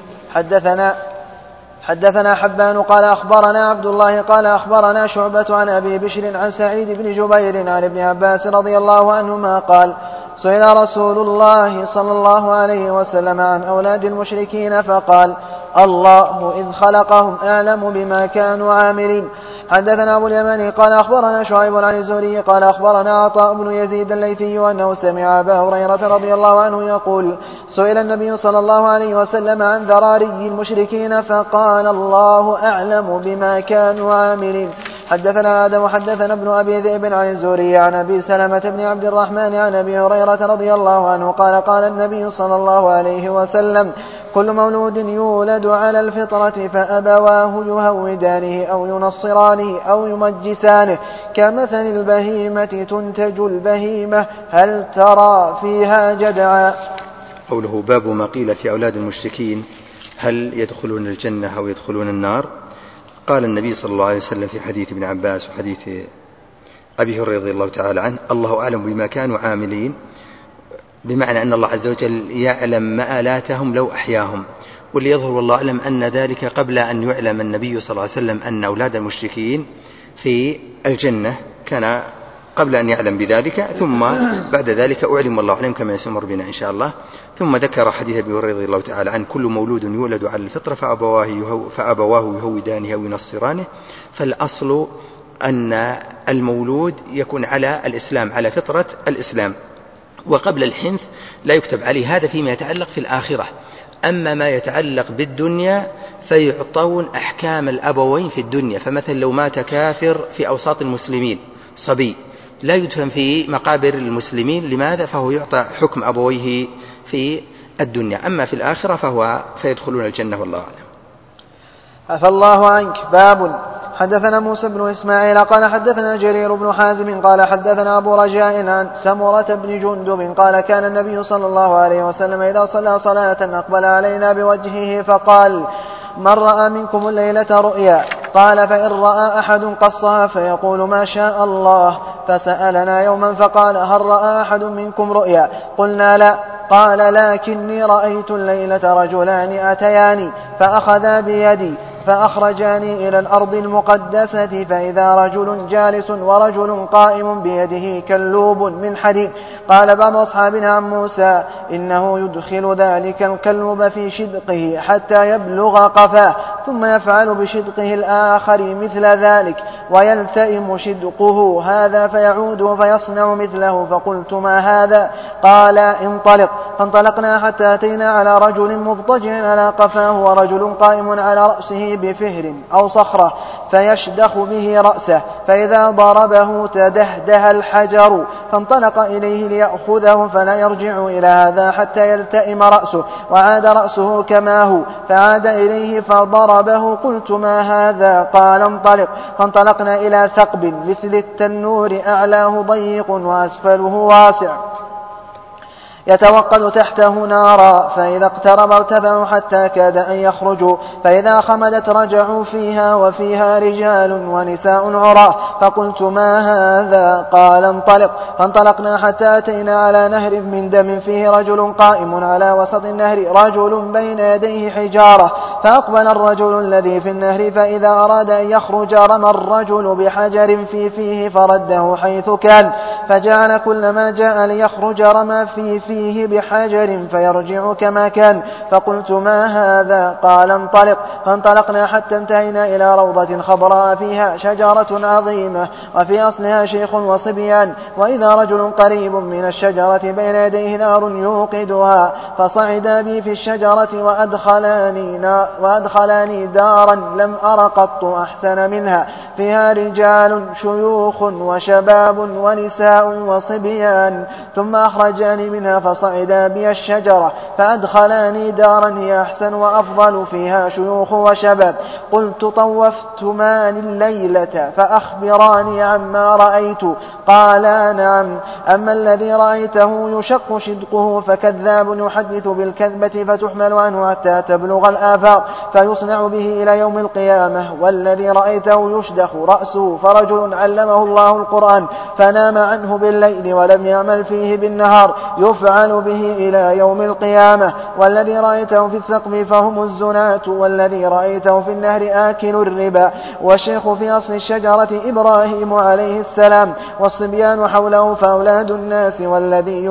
حدثنا حبان قال أخبرنا عبد الله قال أخبرنا شعبة عن أبي بشر عن سعيد بن جبير عن ابن عباس رضي الله عنهما قال سئل رسول الله صلى الله عليه وسلم عن أولاد المشركين فقال الله إذ خلقهم أعلم بما كانوا عاملين. حدثنا أبو اليماني قال أخبرنا شعيب عن الزهري قال أخبرنا عطاء بن يزيد الليثي أنه سمع أبا هريرة رضي الله عنه يقول سئل النبي صلى الله عليه وسلم عن ذراري المشركين فقال الله أعلم بما كانوا عاملين. حدثنا آدم حدثنا ابن أبي ذئب عن الزهري عن أبي سلمة بن عبد الرحمن عن أبي هريرة رضي الله عنه قال قال النبي صلى الله عليه وسلم كل مولود يولد على الفطرة فأبواه يهودانه أو ينصرانه أو يمجسانه كمثل البهيمة تنتج البهيمة هل ترى فيها جدعا. قوله باب ما قيل في أولاد المشركين هل يدخلون الجنة أو يدخلون النار. قال النبي صلى الله عليه وسلم في حديث ابن عباس وحديث أبي هريرة رضي الله تعالى عنه الله أعلم بما كانوا عاملين، بمعنى أن الله عز وجل يعلم مآلاتهم لو أحياهم، واللي يظهر والله أعلم أن ذلك قبل أن يعلم النبي صلى الله عليه وسلم أن أولاد المشركين في الجنة، كان قبل أن يعلم بذلك، ثم بعد ذلك أعلم والله أعلم كما يسمر بنا إن شاء الله. ثم ذكر حديث أبي هريرة رضي الله تعالى عنه كل مولود يولد على الفطرة فأبواه يهودانه أو ينصرانه. فالأصل أن المولود يكون على الإسلام على فطرة الإسلام، وقبل الحنث لا يكتب عليه، هذا فيما يتعلق في الآخرة. أما ما يتعلق بالدنيا فيعطون أحكام الأبوين في الدنيا. فمثلا لو مات كافر في أوساط المسلمين صبي لا يدفن في مقابر المسلمين، لماذا؟ فهو يعطى حكم أبويه في الدنيا. أما في الآخرة فيدخلون الجنة والله أعلم. عفى الله عنك. باب. حدثنا موسى بن إسماعيل قال حدثنا جرير بن حازم قال حدثنا أبو رجاء عن سمرة بن جندب قال كان النبي صلى الله عليه وسلم إذا صلى صلاة أقبل علينا بوجهه فقال: من رأى منكم الليلة رؤيا؟ قال: فإن رأى أحد قصها فيقول ما شاء الله. فسألنا يوما فقال: هل رأى أحد منكم رؤيا؟ قلنا لا. قال: لكني رأيت الليلة رجلان أتياني فأخذا بيدي فأخرجاني إلى الأرض المقدسة فإذا رجل جالس ورجل قائم بيده كلوب من حديد. قال بعض أصحابنا عن موسى: إنه يدخل ذلك الكلوب في شدقه حتى يبلغ قفاه ثم يفعل بشدقه الآخر مثل ذلك ويلتئم شدقه هذا فيعود فيصنع مثله. فقلت: ما هذا؟ قال: انطلق. فانطلقنا حتى أتينا على رجل مضطجع على قفاه ورجل قائم على رأسه بفهر أو صخرة فيشدخ به رأسه، فإذا ضربه تدهده الحجر، فانطلق إليه ليأخذه فلا يرجع إلى هذا حتى يلتئم رأسه، وعاد رأسه كما هو، فعاد إليه فضربه. قلت: ما هذا؟ قال: انطلق. فانطلقنا إلى ثقب مثل التنور أعلاه ضيق وأسفله واسع يتوقد تحته نارا، فإذا اقترب ارتفعوا حتى كاد أن يخرجوا، فإذا خمدت رجعوا فيها وفيها رجال ونساء عراة. فقلت: ما هذا؟ قال: انطلق. فانطلقنا حتى أتينا على نهر من دم فيه رجل قائم على وسط النهر، رجل بين يديه حجارة، فأقبل الرجل الذي في النهر فإذا أراد أن يخرج رمى الرجل بحجر في فيه فرده حيث كان، فجعل كلما جاء ليخرج رمى في فيه بحجر فيرجع كما كان. فقلت: ما هذا؟ قال: انطلق. فانطلقنا حتى انتهينا إلى روضة خضراء فيها شجرة عظيمة وفي أصلها شيخ وصبيان، وإذا رجل قريب من الشجرة بين يديه نار يوقدها، فصعدا بي في الشجرة وأدخلاني دارا لم أر قط أحسن منها، فيها رجال شيوخ وشباب ونساء وصبيان، ثم أخرجاني منها فصعدا بي الشجرة فأدخلاني دارا هي أحسن وأفضل فيها شيوخ وشباب. قلت: طوفتمان الليلة فأخبراني عما رأيت؟ قالا: نعم. أما الذي رأيته يشق شدقه فكذاب يحدث بالكذبة فتحمل عنه حتى تبلغ الآفاق فيصنع به إلى يوم القيامة. والذي رأيته يشدخ رأسه فرجل علمه الله القرآن فنام عنه بالليل ولم يعمل فيه بالنهار يفعل به إلى يوم القيامة. والذي رأيته في الثقب فهم الزناة. والذي رأيته في النهر آكل الربا. والشيخ في أصل الشجرة إبراهيم عليه السلام، والصبيان حوله فأولاد الناس. والذي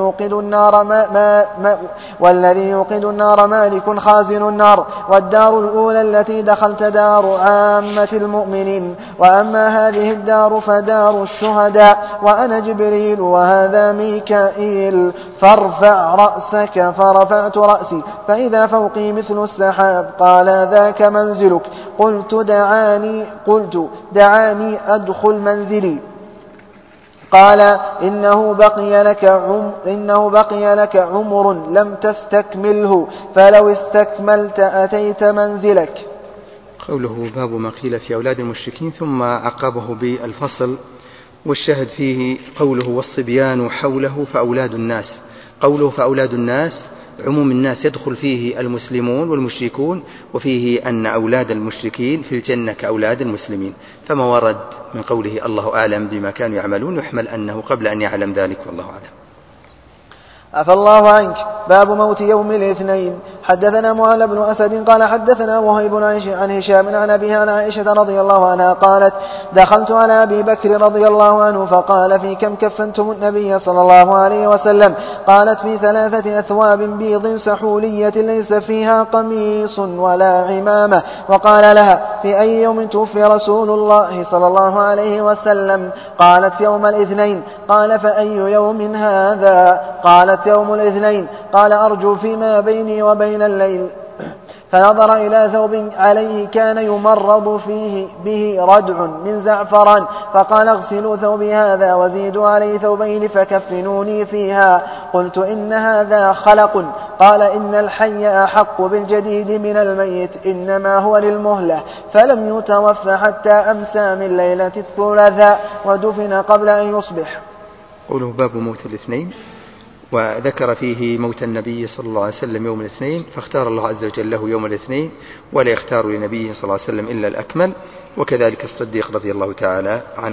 يوقد النار مالك خازن النار. والدار الأولى التي دخلت دار عامة المؤمنين، وأما هذه الدار فدار الشهداء. وأنا جبريل وهذا ميكائيل، فارفع رأسك. فرفعت رأسي فإذا فوقي مثل السحاب. قال: ذاك منزلك. قلت: دعاني أدخل منزلي. قال: إنه بقي لك عمر لم تستكمله، فلو استكملت أتيت منزلك. قوله: باب ما قيل في أولاد المشركين، ثم عقبه بالفصل، والشاهد فيه قوله: والصبيان حوله فأولاد الناس. قوله فأولاد الناس عموم الناس يدخل فيه المسلمون والمشركون، وفيه أن أولاد المشركين في الجنة كأولاد المسلمين، فما ورد من قوله الله أعلم بما كانوا يعملون يحمل أنه قبل أن يعلم ذلك، والله أعلم. عفى الله عنك. باب موت يوم الاثنين. حدثنا معل بن أسد قال حدثنا وهيب عن هشام عن أبيه عن عائشة رضي الله عنها قالت: دخلت على أبي بكر رضي الله عنه فقال: في كم كفنتم النبي صلى الله عليه وسلم؟ قالت: في 3 أثواب بيض سحولية ليس فيها قميص ولا عمامة. وقال لها: في أي يوم توفي رسول الله صلى الله عليه وسلم؟ قالت: يوم الاثنين. قال: فأي يوم هذا؟ قالت: يوم الاثنين. قال: أرجو فيما بيني وبين الليل فنظر إلى ثوب عليه كان يمرض فيه به ردع من زعفران فقال اغسلوا ثوبي هذا وزيدوا عليه ثوبين فكفنوني فيها. قلت إن هذا خلق. قال إن الحي أحق بالجديد من الميت إنما هو للمهلة. فلم يتوفى حتى أمسى من ليلة الثلاثاء ودفن قبل أن يصبح. قوله باب موت الاثنين، وذكر فيه موت النبي صلى الله عليه وسلم يوم الاثنين، فاختار الله عز وجل له يوم الاثنين ولا يختار لنبيه صلى الله عليه وسلم إلا الأكمل، وكذلك الصديق رضي الله تعالى عنه.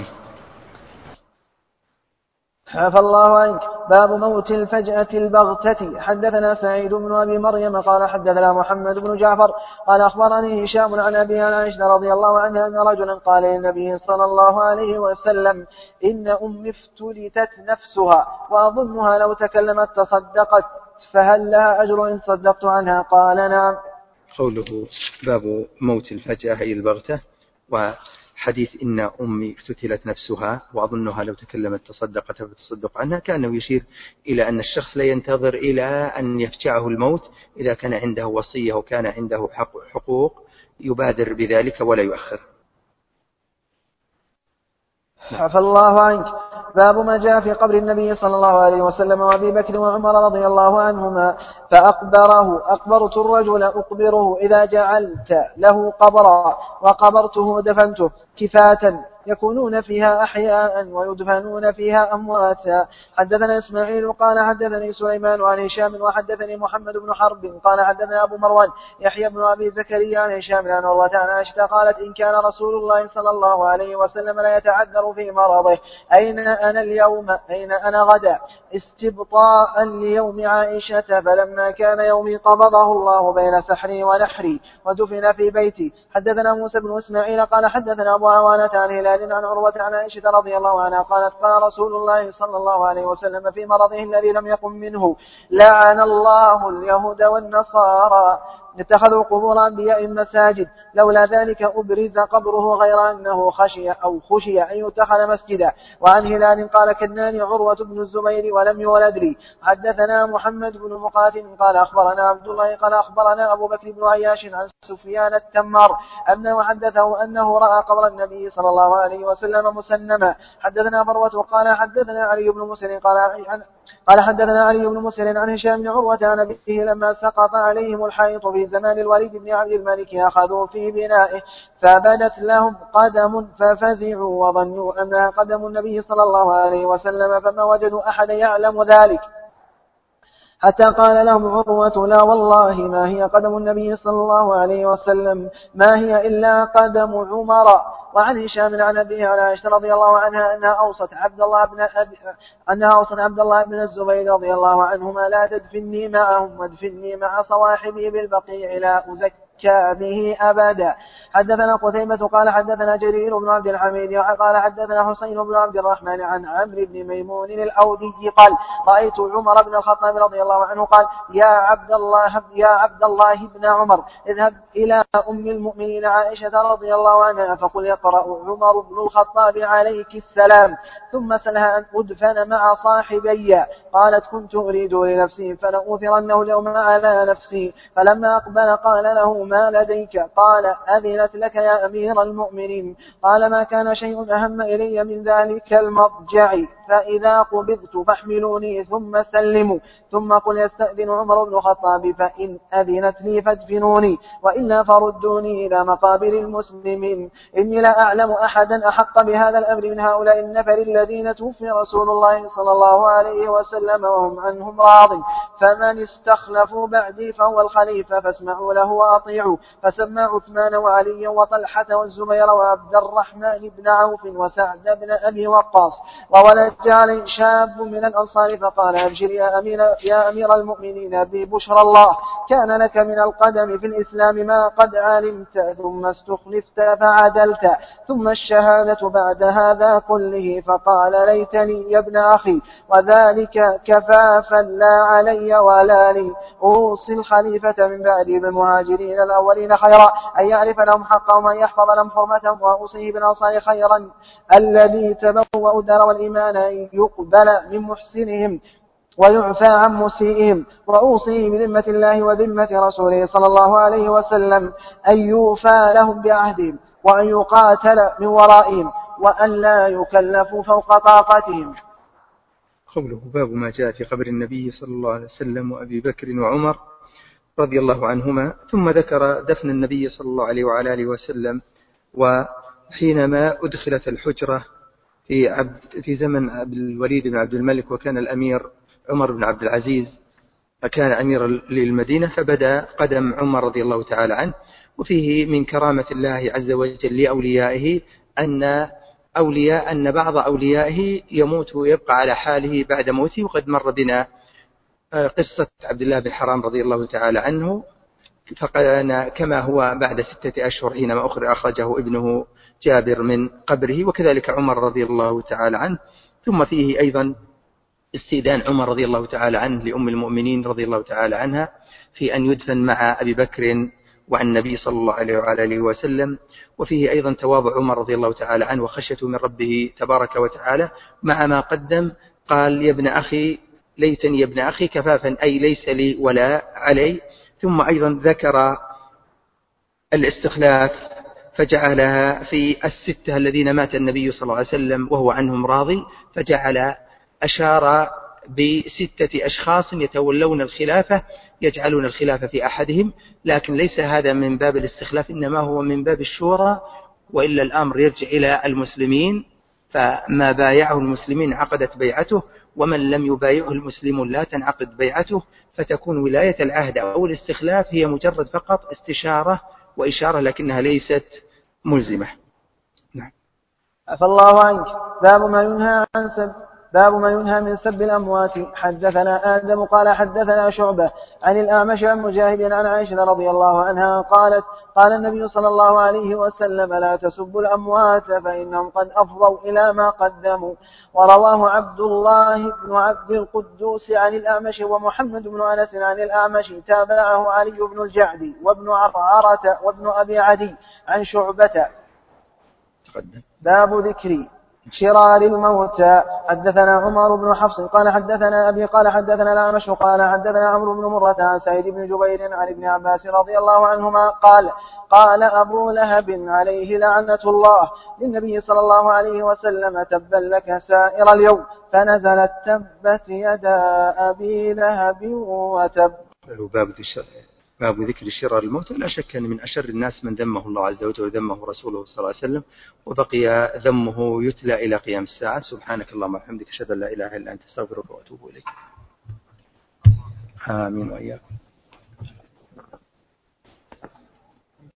عفى الله عنك. باب موت الفجأة البغتة. حدثنا سعيد بن أبي مريم قال حدثنا محمد بن جعفر قال أخبرني هشام عن أبي عن عائشة رضي الله عنها أن رجلا قال للنبي صلى الله عليه وسلم إن أمي افتلتت نفسها وأظنها لو تكلمت تصدقت فهل لها أجر إن صدقت عنها؟ قال نعم. قوله باب موت الفجأة أي البغتة، وحديث إن أمي افتتلت نفسها وأظنها لو تكلمت تصدقت فتصدق عنها، كأنه يشير إلى أن الشخص لا ينتظر إلى أن يفجعه الموت، إذا كان عنده وصية وكان عنده حقوق يبادر بذلك ولا يؤخر. عفى الله عنك. باب ما جاء في قبر النبي صلى الله عليه وسلم وأبي بكر وعمر رضي الله عنهما أقبرت الرجل أقبره إذا جعلت له قبرا وقبرته دفنته كفاة يكونون فيها أحياء ويدفنون فيها أمواتا. حدثنا إسماعيل قال حدثني سليمان عن هشام وحدثني محمد بن حرب قال حدثنا أبو مروان يحيى بن أبي زكريا عن هشام عن عروة عن عائشة قالت إن كان رسول الله صلى الله عليه وسلم لا يتعذر في مرضه أين أنا اليوم أين أنا غدا استبطاء ليوم عائشة، فلما كان يومي قبضه الله بين سحري ونحري ودفن في بيتي. حدثنا موسى بن إسماعيل قال حدثنا أبو عوانة عن هلال عن عروة عن عائشة رضي الله عنها قالت قال رسول الله صلى الله عليه وسلم في مرضه الذي لم يقم منه لعن الله اليهود والنصارى اتخذوا قبور أنبياء مساجد لولا ذلك أبرز قبره غير أنه خشي أن يتخذ مسجدا. وعن هلال قال كناني عروة بن الزبير ولم يولد لي. حدثنا محمد بن مقاتل قال أخبرنا عبد الله قال أخبرنا أبو بكر بن عياش عن سفيان التمار أنه حدثه أنه رأى قبر النبي صلى الله عليه وسلم مسنما. حدثنا مروة قال حدثنا علي بن مسلم قال حدثنا علي بن مسلم عن هشام بن عروة عن أبيه لما سقط عليهم الحائط في زمان الوليد بن عبد الملك أخذوا في بنائه فبدت لهم قدم ففزعوا وظنوا أنها قدم النبي صلى الله عليه وسلم فما وجدوا أحد يعلم ذلك حتى قال لهم عروة لا والله ما هي قدم النبي صلى الله عليه وسلم ما هي إلا قدم عمر. وعن هشام عن أبيه عن عائشة رضي الله عنها أنها أوصت عبد الله بن الزبير رضي الله عنهما لا تدفني معهم وادفني مع صواحبي بالبقيع لا أزكى به أبدا. حدثنا قتيبة قال حدثنا جرير بن عبد الحميد قال حدثنا حسين بن عبد الرحمن عن عمرو بن ميمون الأودي قال رأيت عمر بن الخطاب رضي الله عنه قال يا عبد الله بن عمر اذهب إلى أم المؤمنين عائشة رضي الله عنها فقل يقرأ عمر بن الخطاب عليك السلام ثم سلها أن أدفن مع صاحبي. قالت كنت أريد لنفسي فلأوثرنه اليوم على نفسي. فلما أقبل قال له ما لديك؟ قال أذنت لك يا أمير المؤمنين. قال ما كان شيء أهم إلي من ذلك المضجع فإذا قبضت فاحملوني ثم سلموا ثم قل يستأذن عمر بن الخطاب فإن أذنت لي فادفنوني وإلا فردوني إلى مقابر المسلمين. إني لا أعلم أحدا أحق بهذا الأمر من هؤلاء النفر الذين توفي رسول الله صلى الله عليه وسلم وهم عنهم راض فمن استخلفوا بعدي فهو الخليفة فاسمعوا له وأطيعوا. فسمى عثمان وعلي وطلحة والزبير وعبد الرحمن بن عوف وسعد بن أبي وقاص. وولد عليه شاب من الأنصار فقال أبشر يا أمير المؤمنين ببشرى الله كان لك من القدم في الإسلام ما قد علمت ثم استخلفت فعدلت ثم الشهادة بعد هذا كله. فقال ليتني يا ابن أخي وذلك كفافا لا علي ولا لي. أوصي الخليفة من بعدي بالمهاجرين الأولين خيرا أن يعرف لهم حقهم وأن يحفظ لهم حرمتهم وأوصيه بالأنصار خيرا الذي تبوأ الدار والإيمان أن يقبل من محسنهم ويعفى عن مسيئهم. وأوصيه بذمة الله وذمة رسوله صلى الله عليه وسلم أن يوفى لهم بعهدهم، وأن يقاتل من ورائهم، وأن لا يكلفوا فوق طاقتهم. قوله باب ما جاء في قبر النبي صلى الله عليه وسلم وأبي بكر وعمر رضي الله عنهما، ثم ذكر دفن النبي صلى الله عليه وعلى آله وسلم. وحينما أدخلت الحجرة في زمن الوليد بن عبد الملك، وكان الأمير عمر بن عبد العزيز فكان أمير للمدينة، فبدأ قدم عمر رضي الله تعالى عنه. وفيه من كرامة الله عز وجل لأوليائه أن بعض أوليائه يموت ويبقى على حاله بعد موته. وقد مر بنا قصة عبد الله بن حرام رضي الله تعالى عنه، كما هو بعد 6 أشهر حينما أخرجه ابنه جابر من قبره، وكذلك عمر رضي الله تعالى عنه. ثم فيه أيضا استئذان عمر رضي الله تعالى عنه لأم المؤمنين رضي الله تعالى عنها في أن يدفن مع أبي بكر وعن النبي صلى الله عليه وعلى آله وسلم. وفيه أيضا تواضع عمر رضي الله تعالى عنه وخشيته من ربه تبارك وتعالى، مع ما قدم قال: يا ابن أخي ليتني يا ابن أخي كفافا، أي ليس لي ولا علي. ثم أيضا ذكر الاستخلاف فجعلها في 6 الذين مات النبي صلى الله عليه وسلم وهو عنهم راضي، أشار ب6 أشخاص يتولون الخلافة، يجعلون الخلافة في أحدهم، لكن ليس هذا من باب الاستخلاف، إنما هو من باب الشورى. وإلا الأمر يرجع إلى المسلمين، فما بايعه المسلمين عقدت بيعته، ومن لم يبايعه المسلمون لا تنعقد بيعته، فتكون ولاية العهد أو الاستخلاف هي مجرد فقط استشارة وإشارة، لكنها ليست ملزمة. نعم. عفى الله عنك. باب ما ينهى من سب الأموات. حدثنا آدم قال حدثنا شعبة عن الأعمش عن مجاهد عن عائشة رضي الله عنها قالت: قال النبي صلى الله عليه وسلم: لا تسبوا الأموات فإنهم قد أفضوا إلى ما قدموا. ورواه عبد الله بن عبد القدوس عن الأعمش ومحمد بن أنس عن الأعمش، تابعه علي بن الجعد وابن عرعرة وابن أبي عدي عن شعبة. باب ذكر شرار الموتى. حدثنا عمر بن حفص قال حدثنا أبي قال حدثنا الأعمش قال حدثنا عمرو بن مرة عن سعيد بن جبير عن ابن عباس رضي الله عنهما قال: قال أبو لهب عليه لعنة الله للنبي صلى الله عليه وسلم: تبا لك سائر اليوم، فنزلت: تبت يدا أبي لهب وتب. باب ذكر شرار الموتى. لا شك أن من أشر الناس من ذمه الله عز وجل وذمه رسوله صلى الله عليه وسلم، وبقي ذمه يتلى إلى قيام الساعة. سبحانك اللهم وبحمدك، أشهد أن لا إله إلا أنت، أستغفرك وأتوب إليك. آمين وإياكم.